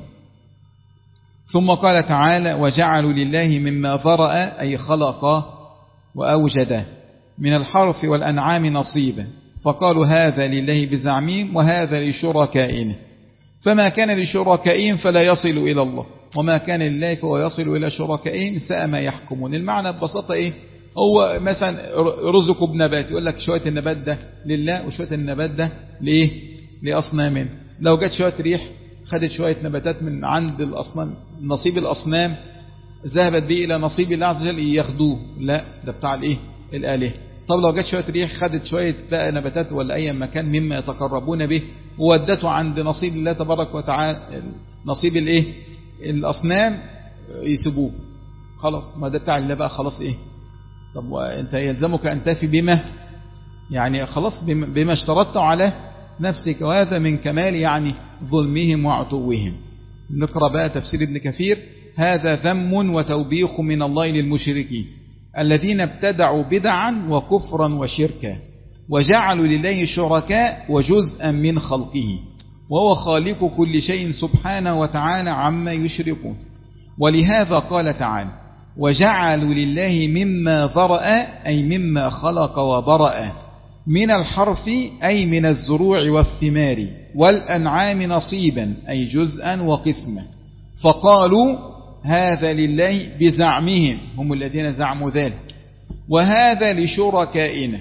ثم قال تعالى وجعلوا لله مما ذرأ أي خلق وأوجد من الحرث والأنعام نصيبا، فقالوا هذا لله بزعمهم وهذا لشركائنا، فما كان لشركائهم فلا يصل إلى الله، وما كان لله فهو يصل إلى شركائهم ساء ما يحكمون. المعنى ببساطة إيه؟ هو مثلا رزقه بنبات، يقول لك شوية النبات ده لله وشوية النبات ده لإيه؟ لأصنام. لو جت شوية ريح خدت شوية نباتات من عند الأصنام، نصيب الأصنام ذهبت به إلى نصيب الله عز وجل ياخدوه، لا ده بتاع الإيه؟ الآلهة. طب لو جت شوية ريح خدت شوية بقى نباتات ولا أي مكان مما يتقربون به وودته عند نصيب الله تبارك وتعالى، نصيب الإيه؟ الأصنام، يسيبوه خلاص، ما ده بتاع الله بقى خلاص إيه؟ طب وأنت يلزمك أن تفي بما يعني خلاص بما اشترطت على نفسك، وهذا من كمال يعني ظلمهم وعتوهم. نقرأ بقى تفسير ابن كثير. هذا ذم وتوبيخ من الله للمشركين الذين ابتدعوا بدعا وكفرا وشركا وجعلوا لله شركاء وجزءا من خلقه، وهو خالق كل شيء سبحانه وتعالى عما يشركون. ولهذا قال تعالى وجعلوا لله مما ذرأ أي مما خلق وبرأ، من الحرث أي من الزروع والثمار، والأنعام نصيبا أي جزءا وقسما، فقالوا هذا لله بزعمهم، هم الذين زعموا ذلك، وهذا لشركائنا.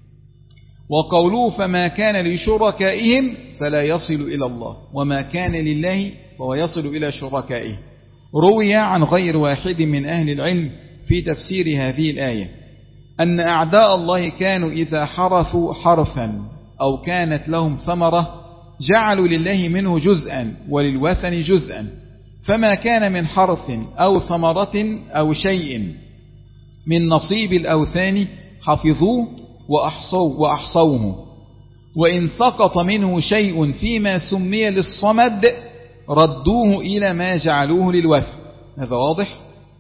وقولوا فما كان لشركائهم فلا يصل إلى الله، وما كان لله فهو يصل إلى شركائه. روي عن غير واحد من أهل العلم في تفسير هذه الآية أن أعداء الله كانوا إذا حرثوا حرثا أو كانت لهم ثمرة جعلوا لله منه جزءا وللوثن جزءا، فما كان من حرث أو ثمرة أو شيء من نصيب الأوثان حفظوه وأحصوه, وأحصوه، وإن سقط منه شيء فيما سمي للصمد ردوه إلى ما جعلوه للوثن. هذا واضح.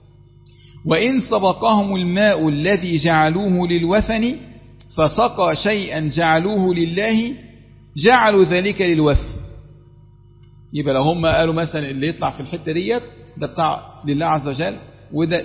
وإن سبقهم الماء الذي جعلوه للوثن فسقى شيئا جعلوه لله جعلوا ذلك للوثن. يبقى لو هم قالوا مثلا اللي يطلع في الحتة ديت ده بتاع لله عز وجل وده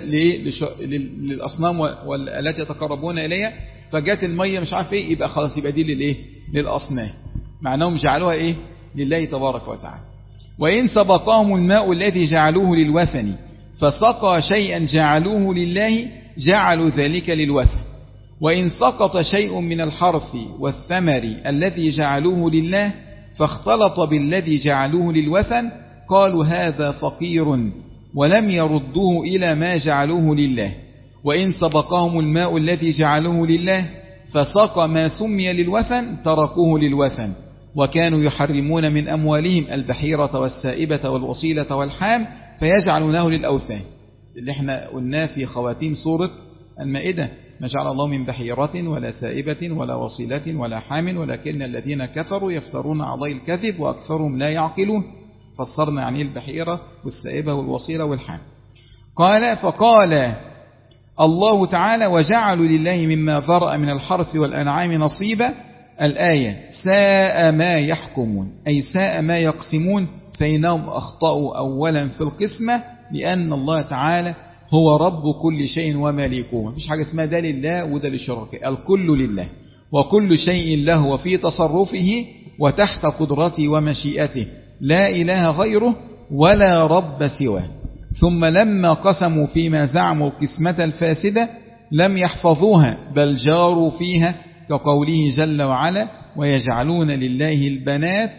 للأصنام والتي يتقربون إليها، فجات المية مش عارف ايه، يبقى خلاص يبقى دي للايه؟ للأصنام، معناهم جعلوها ايه؟ لله تبارك وتعالى. وإن سبقهم الماء الذي جعلوه للوثن فسقى شيئا جعلوه لله جعلوا ذلك للوثن. وإن سقط شيء من الحرث والثمر الذي جعلوه لله فاختلط بالذي جعلوه للوثن قالوا هذا فقير ولم يردوه إلى ما جعلوه لله. وإن سبقهم الماء الذي جعلوه لله فسقى ما سمي للوثن تركوه للوثن، وكانوا يحرمون من أموالهم البحيرة والسائبة والوصيلة والحام فيجعلونه للأوثان، اللي احنا قلناه في خواتيم سورة المائدة، ما جعل الله من بحيرة ولا سائبة ولا وصيلة ولا حام ولكن الذين كفروا يفترون على الله الكذب وأكثرهم لا يعقلون. فسرنا يعني البحيرة والسائبة والوصيلة والحام. قال فقال الله تعالى وجعلوا لله مما ذرأ من الحرث والأنعام نصيبا. الآية ساء ما يحكمون أي ساء ما يقسمون، فإنهم أخطأوا أولا في القسمة لأن الله تعالى هو رب كل شيء ومالكه، مفيش حاجة اسمها ده لله وده للشركاء، الكل لله وكل شيء له وفي تصرفه وتحت قدرته ومشيئته، لا إله غيره ولا رب سواه. ثم لما قسموا فيما زعموا القسمة الفاسدة لم يحفظوها بل جاروا فيها، كقوله جل وعلا ويجعلون لله البنات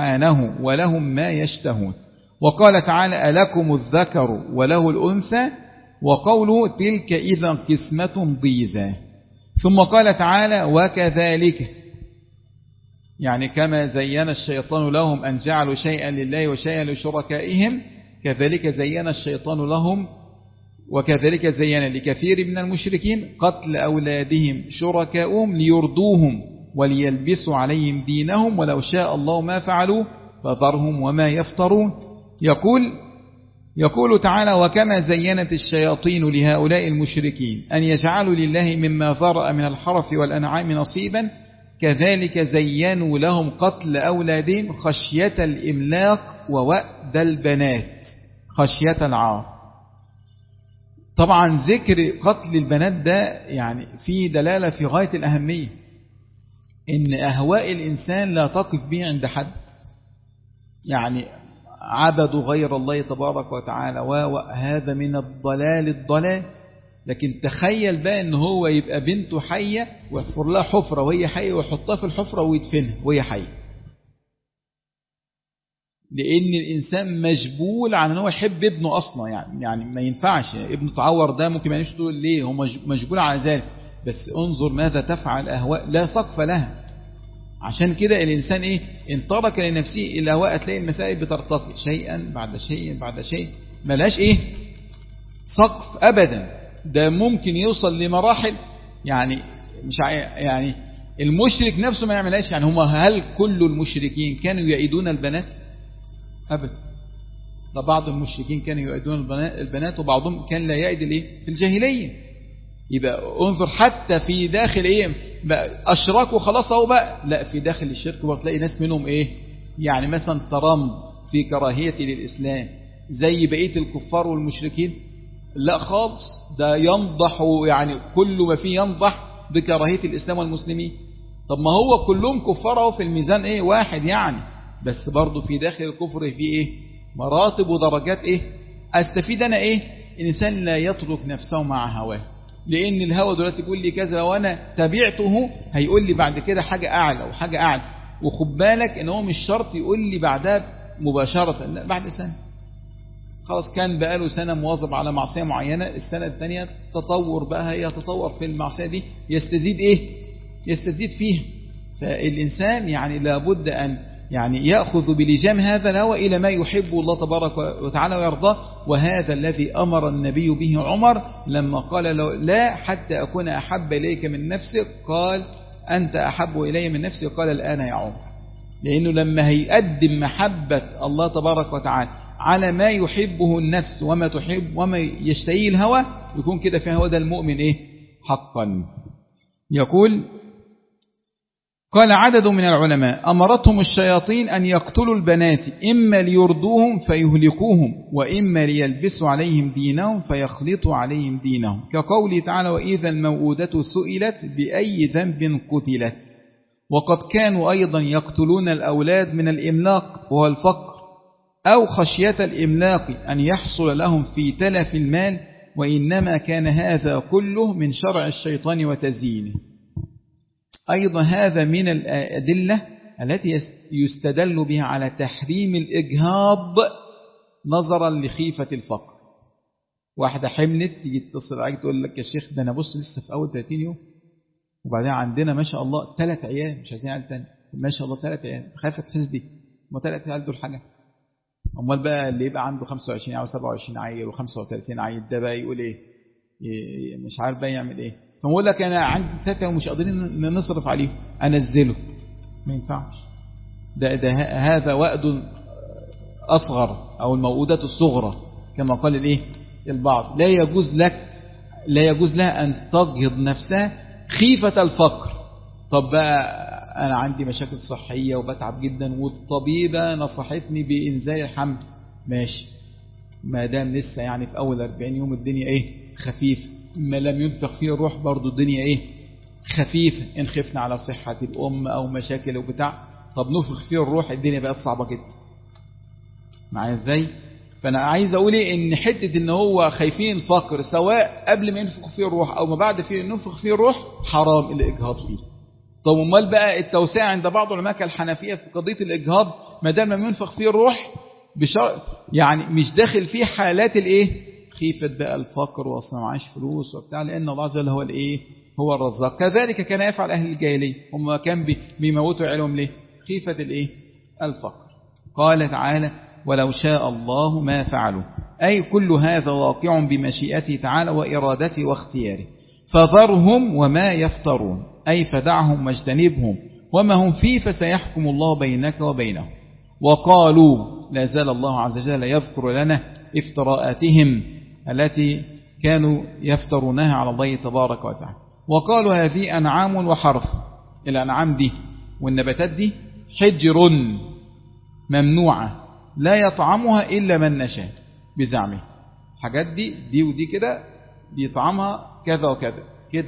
سبحانه ولهم ما يشتهون. وقال تعالى ألكم الذكر وله الأنثى وقوله تلك إذا قسمة ضيزى. ثم قال تعالى وكذلك، يعني كما زين الشيطان لهم أن جعلوا شيئا لله وشيئا لشركائهم كذلك زين الشيطان لهم وكذلك زين لكثير من المشركين قتل أولادهم شركاؤهم ليردوهم وليلبسوا عليهم دينهم ولو شاء الله ما فعلوا فذرهم وما يفترون. يقول يقول تعالى وكما زينت الشياطين لهؤلاء المشركين أن يجعلوا لله مما ذرأ من الحرث والأنعام نصيبا كذلك زينوا لهم قتل أولادهم خشية الإملاق ووأد البنات خشية العار. طبعا ذكر قتل البنات ده يعني فيه دلالة في غاية الأهمية، إن أهواء الإنسان لا تقف به عند حد، يعني عبدوا غير الله تبارك وتعالى وهذا من الضلال الضلال. لكن تخيل بقى إن هو يبقى بنته حية ويحفر لها حفرة وهي حية ويحطها في الحفرة ويدفنها وهي حية، لأن الإنسان مجبول عن أنه يحب ابنه أصلا، يعني يعني ما ينفعش ابنه تعور ده ممكن ما ينفعش تقول ليه، هو مجبول على ذلك. بس انظر ماذا تفعل أهواء لا سقف لها. عشان كده الإنسان إيه إن ترك لنفسه الأهواء تلاقي المسائل بترتقي شيئا بعد شيء بعد شيء ملاش إيه سقف أبدا. ده ممكن يوصل لمراحل يعني مش يعني المشرك نفسه ما يعملهاش. يعني هم هل كل المشركين كانوا يعيدون البنات؟ أبدا. ده بعض المشركين كانوا يعيدون البنات وبعضهم كان لا يعيد الايه في الجاهلية. يبقى انظر حتى في داخل ايه اشراكوا خلاص اهو بقى، لا في داخل الشرك وتلاقي ناس منهم ايه يعني مثلا ترم في كراهية للإسلام زي بقية الكفار والمشركين، لا خالص، ده ينضح يعني كل ما فيه ينضح بكراهية الإسلام والمسلمين. طب ما هو كلهم كفار اهو في الميزان ايه واحد يعني، بس برضو في داخل الكفر في ايه مراتب ودرجات. ايه استفيد انا ايه الانسان لا يترك نفسه مع هواه، لان الهوى دلوقتي يقول لي كذا وانا تبعته هيقول لي بعد كده حاجة اعلى وحاجة اعلى. وخد بالك ان هو مش شرط يقول لي بعدها مباشرة، لا بعد سنة خلاص كان بقاله سنة مواظب على معصية معينة، السنة الثانية تطور بقى هي تطور في المعصية دي يستزيد ايه يستزيد فيها. فالإنسان يعني لابد أن يعني يأخذ بلجام هذا الهوى إلى ما يحب الله تبارك وتعالى ويرضاه. وهذا الذي أمر النبي به عمر لما قال له لا حتى أكون أحب إليك من نفسك، قال أنت أحب إلي من نفسي، قال الآن يا عمر. لأنه لما هيقدم محبة الله تبارك وتعالى على ما يحبه النفس وما تحب وما يشتهيه الهوى يكون كده في هو ده المؤمن إيه حقا. يقول قال عدد من العلماء أمرتهم الشياطين أن يقتلوا البنات إما ليردوهم فيهلكوهم وإما ليلبسوا عليهم دينهم فيخلطوا عليهم دينهم، كقوله تعالى وإذا الموءودة سئلت بأي ذنب قتلت. وقد كانوا أيضا يقتلون الأولاد من الإملاق وهو الفقر أو خشية الإملاق أن يحصل لهم في تلف المال، وإنما كان هذا كله من شرع الشيطان وتزيينه. أيضا هذا من الأدلة التي يستدل بها على تحريم الإجهاض نظرا لخيفة الفقر. واحدة حملت تيجي تتصل عليك تقول لك يا شيخ ده أنا بص لسه في أول ثلاثين يوم وبعدين عندنا ما شاء الله ثلاث عيال مش عايزين عيال تاني، ما شاء الله ثلاث عيال خايفة تحس دي ما ثلاث عيال دول حاجة. أمال بقى اللي يبقى عنده خمسة وعشرين أو سبعة وعشرين عيل وخمسة وثلاثين عيل ده بقى يقول إيه مش عارف بقى يعمل إيه. فمقول لك أنا عندي ثلاثة ومش قادرين نصرف عليه أنزله، ما ينفعش. ده, ده هذا وأد أصغر أو الموءودة الصغرى كما قال الإيه البعض. لا يجوز لك لا يجوز لها أن تجهض نفسها خيفة الفقر. طب بقى أنا عندي مشاكل صحية وبتعب جدا والطبيبة نصحتني بإنزال الحمل، ماشي ما دام لسه يعني في أول أربعين يوم الدنيا إيه خفيف، ما لم ينفخ فيه الروح برضو الدنيا إيه خفيفة. إن خفنا على صحة الأم أو مشاكل وبتاع طب نفخ فيه الروح الدنيا بقت صعبة جدا معايا إزاي. فأنا عايز أقول إيه إن حتة إن هو خايفين الفقر سواء قبل ما ينفخ فيه الروح أو ما بعد فيه ينفخ فيه الروح حرام الإجهاض فيه. طب امال بقى التوسعة عند بعض علماء كالحنفية في قضية الإجهاض ما دام ما ينفخ فيه الروح بشرط يعني مش داخل فيه حالات الايه خيفة بقى الفقر وأصلا معاش فلوس وبتاع، لأن الله عز وجل هو الإيه هو الرزاق. كذلك كان يفعل أهل الجاهلية، هم كان بيموتوا عيالهم ليه؟ خيفة الإيه الفقر. قال تعالى ولو شاء الله ما فعلوا، أي كل هذا واقع بمشيئته تعالى وإرادته واختياره، فذرهم وما يفترون، أي فدعهم واجتنبهم وما هم فيه فسيحكم الله بينك وبينهم. وقالوا، لا زال الله عز وجل يذكر لنا افتراءاتهم التي كانوا يفترونها على الله تبارك وتعالى. وقالوا هذه أنعام وحرث، الأنعام دي والنباتات دي حجر ممنوعة لا يطعمها إلا من نشاء بزعمه، حاجات دي دي ودي كده بيطعمها كذا وكذا كده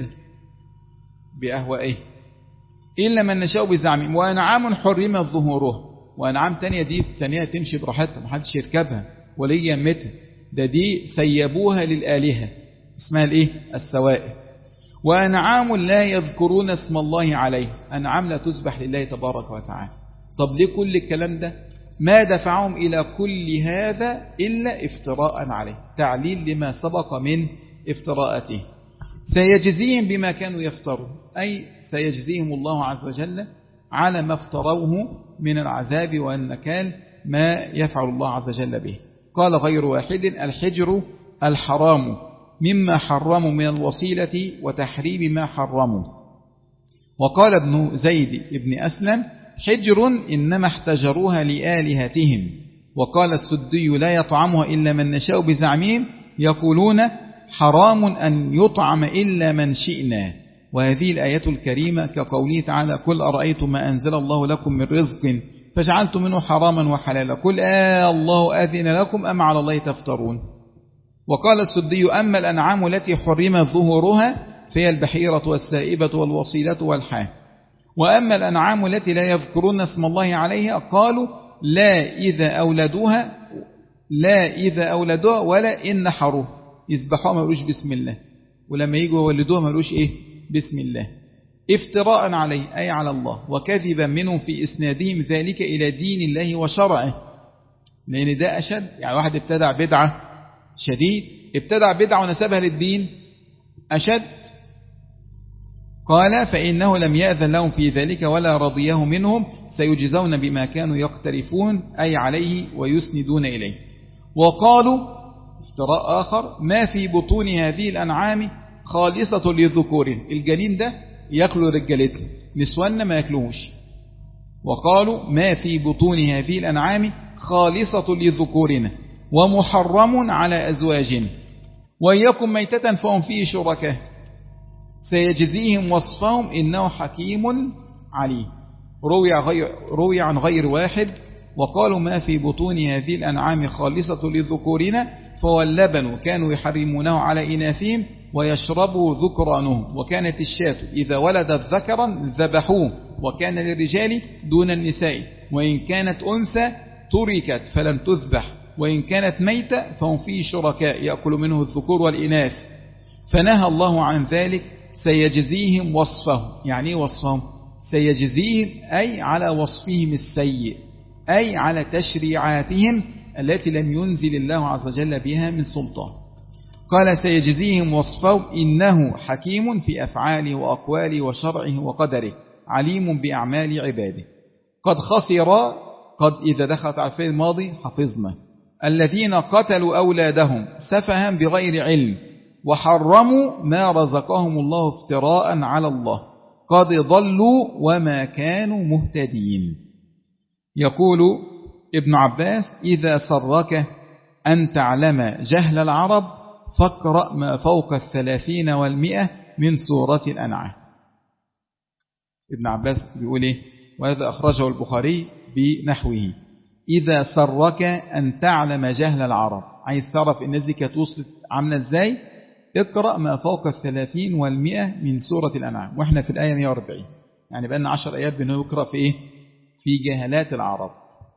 بأهوائه إلا من نشاء بزعمه. وأنعام حرمت ظهورها، وأنعام تانية دي تانية تمشي براحتها محدش يركبها ولا يمتها، ده دي سيبوها للآلهة اسمها الايه السوائب. وأنعام لا يذكرون اسم الله عليه، أنعام لا تذبح لله تبارك وتعالى. طب ليه كل الكلام ده؟ ما دفعهم إلى كل هذا إلا افتراء عليه، تعليل لما سبق من افتراءاته. سيجزيهم بما كانوا يفترون، أي سيجزيهم الله عز وجل على ما افتروه من العذاب والنكال ما يفعل الله عز وجل به. قال غير واحد الحجر الحرام مما حرموا من الوصيلة وتحريم ما حرموا. وقال ابن زيد ابن أسلم حجر إنما احتجروها لآلهتهم. وقال السدي لا يطعمها إلا من نشاء بزعمهم، يقولون حرام أن يطعم إلا من شئنا. وهذه الآية الكريمة كقوله تعالى قل أرأيتم ما أنزل الله لكم من رزق فجعلتم منه حراما وحلالا قل آه الله أذن لكم أم على الله تفترون. وقال السدي أما الأنعام التي حرم ظهورها فهي البحيرة والسائبة والوصيلة والحاه. وأما الأنعام التي لا يذكرون اسم الله عليها قالوا لا إذا أولدوها لا إذا أولدوها ولا إن نحروها، يذبحوها ما يقولوش بسم الله، ولما يجوا يولدوها ما يقولوش إيه بسم الله، افتراء عليه أي على الله، وكذبا منهم في إسنادهم ذلك إلى دين الله وشرعه. لأن ده أشد، يعني واحد ابتدع بدعة شديد، ابتدع بدعة ونسبها للدين أشد. قال فإنه لم يأذن لهم في ذلك ولا رضيه منهم، سيجزون بما كانوا يقترفون أي عليه ويسندون إليه. وقالوا افتراء آخر ما في بطون هذه الأنعام خالصة للذكور، الجنين ده يأكلوا رجالتنا نسوانا ما يأكلوهش. وقالوا ما في بطون هذه الأنعام خالصة لذكورنا ومحرم على أزواجنا وإياكم ميتة فهم فيه شركاء سيجزيهم وصفهم إنه حكيم عليم. روي, غير روي عن غير واحد وقالوا ما في بطون هذه الأنعام خالصة لذكورنا فهو اللبن كانوا يحرمونه على إناثهم ويشربوا ذكرانهم، وكانت الشاة إذا ولدت ذكرا ذبحوه، وكان للرجال دون النساء، وإن كانت أنثى تركت فلم تذبح، وإن كانت ميتة فهم فيه شركاء يأكل منه الذكور والإناث. فنهى الله عن ذلك سيجزيهم وصفهم. يعني وصفهم سيجزيهم أي على وصفهم السيء، أي على تشريعاتهم التي لم ينزل الله عز وجل بها من سلطان. قال سيجزيهم وصفهم إنه حكيم في أفعاله وأقواله وشرعه وقدره عليم بأعمال عباده. قد خسر، قد إذا دخلت على الفعل الماضي حفظنا، الذين قتلوا أولادهم سفها بغير علم وحرموا ما رزقهم الله افتراء على الله قد ضلوا وما كانوا مهتدين. يقول ابن عباس إذا سرك أن تعلم جهل العرب فاقرأ ما فوق الثلاثين والمئة من سورة الأنعام. ابن عباس بيقول إيه؟ وهذا أخرجه البخاري بنحوه. إذا سرك أن تعلم جهل العرب، عايز تعرف الناس دي كانت وصلت عاملة إزاي؟ اقرأ ما فوق الثلاثين والمئة من سورة الأنعام، وإحنا في الآية مئة وأربعين، يعني بقى لنا عشر آيات بنقرأ في إيه؟ في جهالات العرب.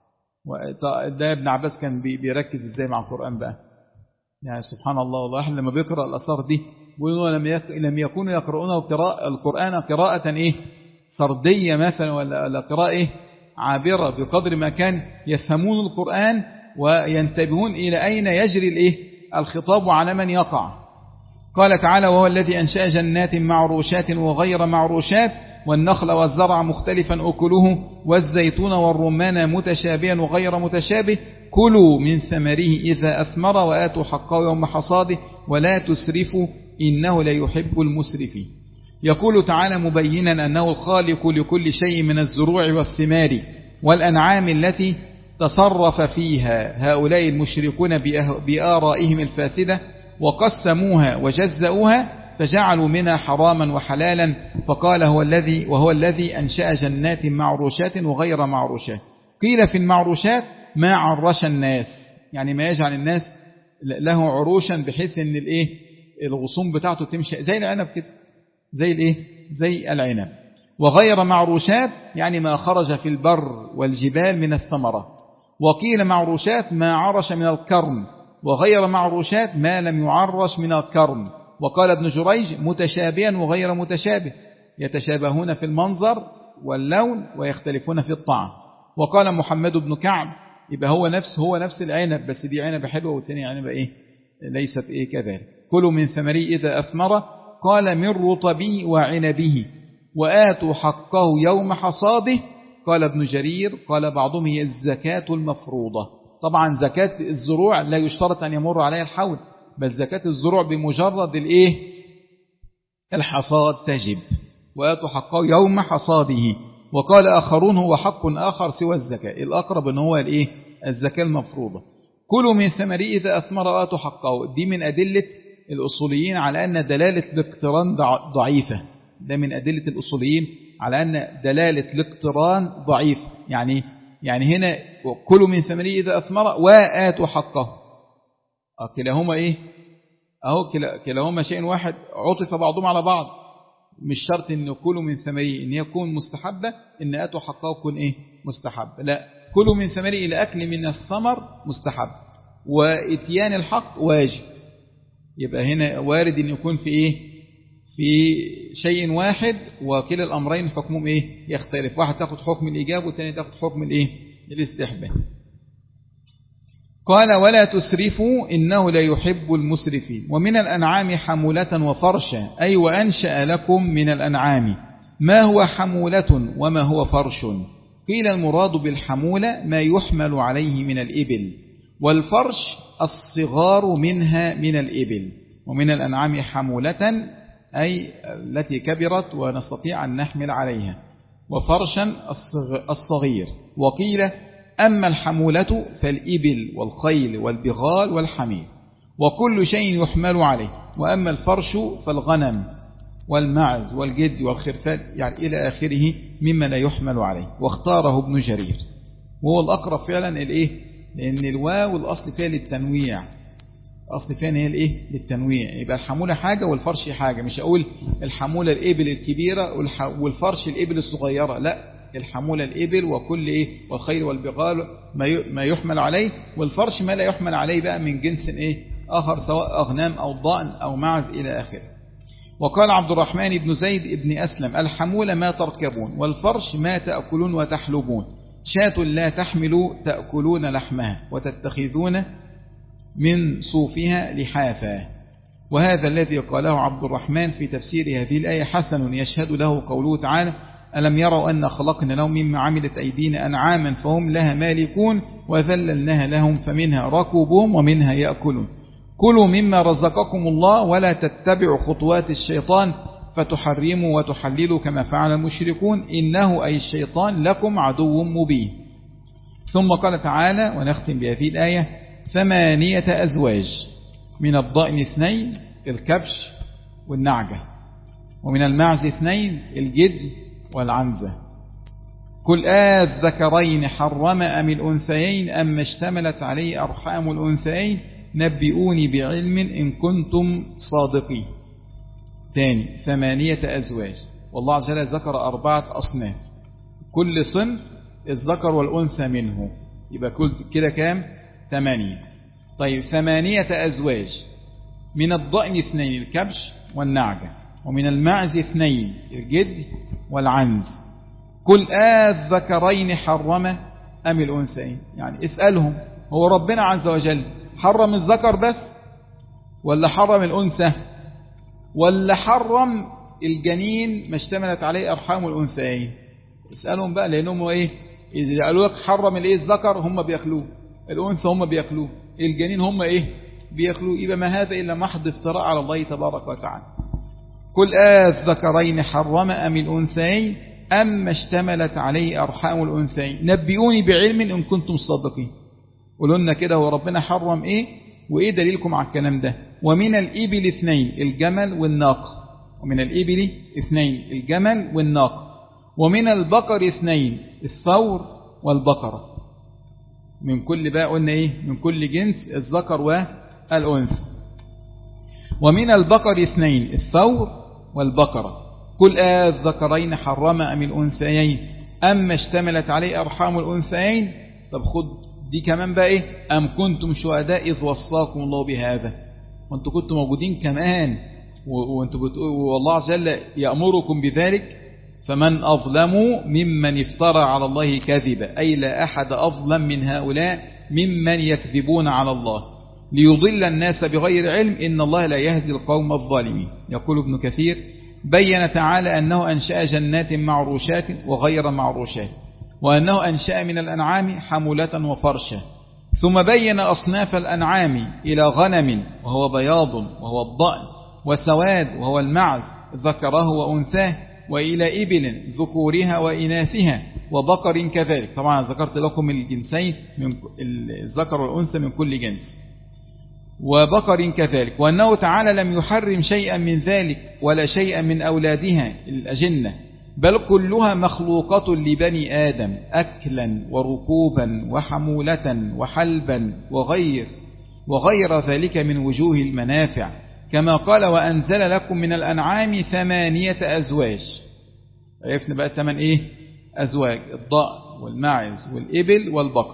وده ابن عباس كان بيركز إزاي مع القرآن بقى؟ يعني سبحان الله، والله احنا لما بيقرأ الأثار دي لم يكونوا يقرؤون القرآن قراءة إيه؟ سردية مثلا، ولا قراءة إيه؟ عابرة، بقدر ما كان يفهمون القرآن وينتبهون إلى أين يجري الإيه؟ الخطاب على من يقع. قال تعالى وهو الذي أنشأ جنات معروشات وغير معروشات والنخل والزرع مختلفا أكله والزيتون والرمان متشابها وغير متشابه كلوا من ثمره إذا أثمر وآتوا حقه يوم حصاده ولا تسرفوا إنه لا يحب المسرفين. يقول تعالى مبينا أنه الخالق لكل شيء من الزروع والثمار والأنعام التي تصرف فيها هؤلاء المشركون بآرائهم الفاسدة وقسموها وجزأوها فجعلوا منها حراما وحلالا فقال هو الذي وهو الذي أنشأ جنات معروشات وغير معروشات. قيل في المعروشات ما عرش الناس يعني ما يجعل الناس له عروشا بحيث ان الايه الغصون بتاعته تمشي زي العنب كده زي الايه زي العنب. وغير معروشات يعني ما خرج في البر والجبال من الثمرات. وقيل معروشات ما عرش من الكرم وغير معروشات ما لم يعرش من الكرم. وقال ابن جريج متشابها وغير متشابه يتشابهون في المنظر واللون ويختلفون في الطعم. وقال محمد بن كعب يبقى هو نفس هو نفس العنب بس دي عنب حلوة والتانية عنب ايه ليست ايه كذلك. كلوا من ثمره إذا أثمر قال من رطبه وعنبه وآتوا حقه يوم حصاده. قال ابن جرير قال بعضهم هي الزكاة المفروضة. طبعا زكاة الزروع لا يشترط أن يمر عليها الحول بل زكاة الزروع بمجرد الايه الحصاد تجب وآتوا حقه يوم حصاده. وقال آخرون هو حق آخر سوى الزكاة الأقرب أنه هو الايه الزكاة المفروضة. كلوا من ثمره إذا أثمر وآتوا حقه. دي من أدلة الأصوليين على أن دلالة الاقتران ضعيفة. ده من أدلة الأصوليين على أن دلالة الاقتران ضعيفة. يعني يعني هنا كلوا من ثمره إذا أثمر وآتوا حقه كلاهما إيه أهو كلاهما شيء واحد عطف بعضهم على بعض. مش شرط أن كلوا من ثمره إن يكون مستحبة إن آتوا حقه يكون إيه مستحب. لا كلوا من ثمره إلى أكل من الثمر مستحب وإتيان الحق واجب. يبقى هنا وارد أن يكون في إيه في شيء واحد وكلا الأمرين حكمهم إيه يختلف. واحد تاخد حكم الإيجاب والثاني تاخد حكم الإيه الاستحباب. قال ولا تسرفوا إنه لا يحب المسرفين. ومن الأنعام حمولة وفرشا أي وأنشأ لكم من الأنعام ما هو حمولة وما هو فرش. قيل المراد بالحمولة ما يحمل عليه من الإبل والفرش الصغار منها من الإبل. ومن الأنعام حمولة أي التي كبرت ونستطيع أن نحمل عليها وفرشا الصغير. وقيل أما الحمولة فالإبل والخيل والبغال والحمير وكل شيء يحمل عليه. وأما الفرش فالغنم والمعز والجد والخرفان يعني إلى آخره مما لا يحمل عليه. واختاره ابن جرير وهو الأقرب فعلا الإيه لأن الواو الأصل فيها للتنويع. أصل فيها هي الإيه للتنويع. يبقى الحمولة حاجة والفرش حاجة. مش أقول الحمولة الإبل الكبيرة والفرش الإبل الصغيرة لا الحمولة الإبل وكل إيه والخيل والبغال ما يحمل عليه والفرش ما لا يحمل عليه بقى من جنس إيه آخر سواء أغنام أو ضأن أو معز إلى آخره. وقال عبد الرحمن بن زيد بن أسلم الحمولة ما تركبون والفرش ما تأكلون وتحلبون. شاة لا تحملوا تأكلون لحمها وتتخذون من صوفها لحافا. وهذا الذي قاله عبد الرحمن في تفسير هذه الآية حسن يشهد له قوله تعالى ألم يروا أن خلقنا لهم مما عملت أيدينا أنعاما فهم لها مالكون وذللناها لهم فمنها ركوبهم ومنها يأكلون. كلوا مما رزقكم الله ولا تتبعوا خطوات الشيطان فتحرموا وتحللوا كما فعل المشركون إنه أي الشيطان لكم عدو مبين. ثم قال تعالى ونختم بهذه الآية ثمانية أزواج من الضأن اثنين الكبش والنعجة ومن المعز اثنين الجد والعنزة. كل الذكرين حرم أم الأنثيين أم اشتملت عليه أرحام الأنثيين نبئوني بعلم إن كنتم صادقين. ثاني ثمانية أزواج والله عز وجل ذكر أربعة أصناف كل صنف الذكر والأنثى منه يبقى كل كده كام ثمانية. طيب ثمانية أزواج من الضأن اثنين الكبش والنعجة ومن المعز اثنين الجد والعنز. كل الذكرين حرم أم الأنثيين يعني اسألهم هو ربنا عز وجل حرم الذكر بس ولا حرم الأنثى ولا حرم الجنين ما اشتملت عليه أرحام الأنثيين؟ اسألهم بقى، لأنهم إيه إذا قالوا لك حرم الإيه الذكر هم بيأكلوه، الأنثى هم بيأكلوه، الجنين هم إيه بيأكلوه. يبقى ما هذا إلا محض افتراء على الله تبارك وتعالى. قل الذكرين حرم أم الأنثيين أم اشتملت عليه أرحام الأنثيين نبئوني بعلم إن كنتم صادقين. قولوا لنا كده هو ربنا حرم إيه وإيه دليلكم على الكلام ده. ومن الإبل اثنين الجمل والناقة، ومن الإبل اثنين الجمل والناقة، ومن البقر اثنين الثور والبقرة. من كل بقى قلنا إيه من كل جنس الذكر والأنثى. ومن البقر اثنين الثور والبقرة. قل الذكرين حرم أم الأنثيين أم اشتملت عليه أرحام الأنثيين. طب خد دي كمان بقى إيه أم كنتم شهداء إذ وصاكم الله بهذا. وانتم كنتم موجودين كمان وانتم بتقولوا والله عز وجل يأمركم بذلك. فمن أظلم ممن افترى على الله كذبا، أي لا أحد أظلم من هؤلاء ممن يكذبون على الله ليضل الناس بغير علم إن الله لا يهدي القوم الظالمين. يقول ابن كثير بين تعالى أنه أنشأ جنات معروشات وغير معروشات، وأنه أنشأ من الأنعام حمولة وفرشا، ثم بين أصناف الأنعام إلى غنم وهو بياض وهو الضأن، وسواد وهو المعز ذكره وأنثاه، وإلى إبل ذكورها وإناثها، وبقر كذلك. طبعا ذكرت لكم الجنسين من الذكر والأنثى من كل جنس، وبقر كذلك. وأنه تعالى لم يحرم شيئا من ذلك ولا شيئا من أولادها الأجنة، بل كلها مخلوقة لبني آدم أكلا وركوبا وحمولة وحلبا وغير وغير ذلك من وجوه المنافع، كما قال وأنزل لكم من الأنعام ثمانية أزواج. عرفنا بقى الثمان إيه أزواج، الضأن والماعز والإبل والبقر.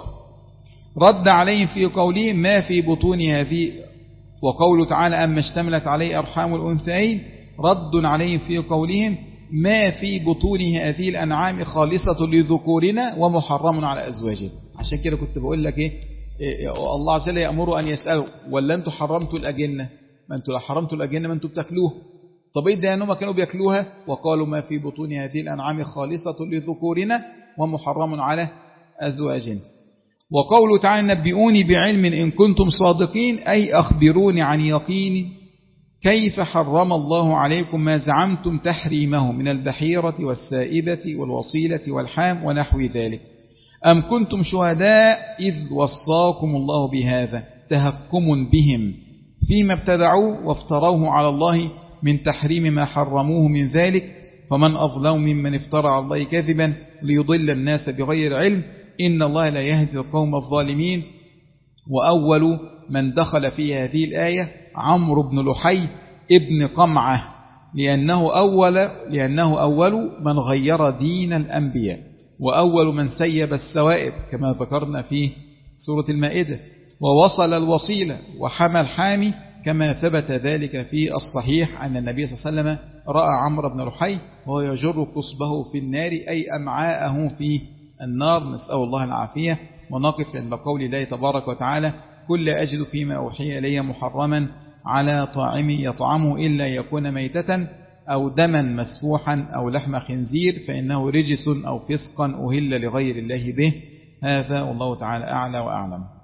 رد عليهم في قولهم ما في بطون هذه، وقوله تعالى أما اشتملت عليه أرحام الأنثيين رد عليهم في قولهم ما في بطون هذه الأنعام خالصة لذكورنا ومحرم على أزواجنا. عشان كده كنت بقول لك إيه, إيه الله عز وجل يأمر أن يسألوا ولا أنتوا حرمتوا الأجنة؟ ما أنتوا حرمتوا الأجنة ما أنتوا بتاكلوها. طب إيه ده أنهم كانوا بياكلوها؟ وقالوا ما في بطون هذه الأنعام خالصة لذكورنا ومحرم على أزواجنا. وقوله تعالى نبئوني بعلم إن كنتم صادقين، أي أخبروني عن يقين كيف حرم الله عليكم ما زعمتم تحريمه من البحيرة والسائبة والوصيلة والحام ونحو ذلك. أم كنتم شهداء إذ وصاكم الله بهذا، تهكم بهم فيما ابتدعوا وافتروه على الله من تحريم ما حرموه من ذلك. فمن أظلم ممن افترى على الله كذبا ليضل الناس بغير علم إن الله لا يهدي القوم الظالمين. وأول من دخل في هذه الآية عمرو بن لحي ابن قمعة، لأنه أول, لأنه أول من غير دين الأنبياء، وأول من سيب السوائب كما ذكرنا في سورة المائدة، ووصل الوصيلة وحمى الحامي كما ثبت ذلك في الصحيح أن النبي صلى الله عليه وسلم رأى عمرو بن لحي وهو يجر قصبه في النار، أي أمعاءه في النار، نسأل الله العافية. ونقف عند قول الله تبارك وتعالى كل أجد فيما أوحي إلي محرما على طاعم يطعمه إلا يكون ميتة أو دما مسفوحا أو لحم خنزير فإنه رجس أو فسقا أهل لغير الله به. هذا والله تعالى أعلى وأعلم.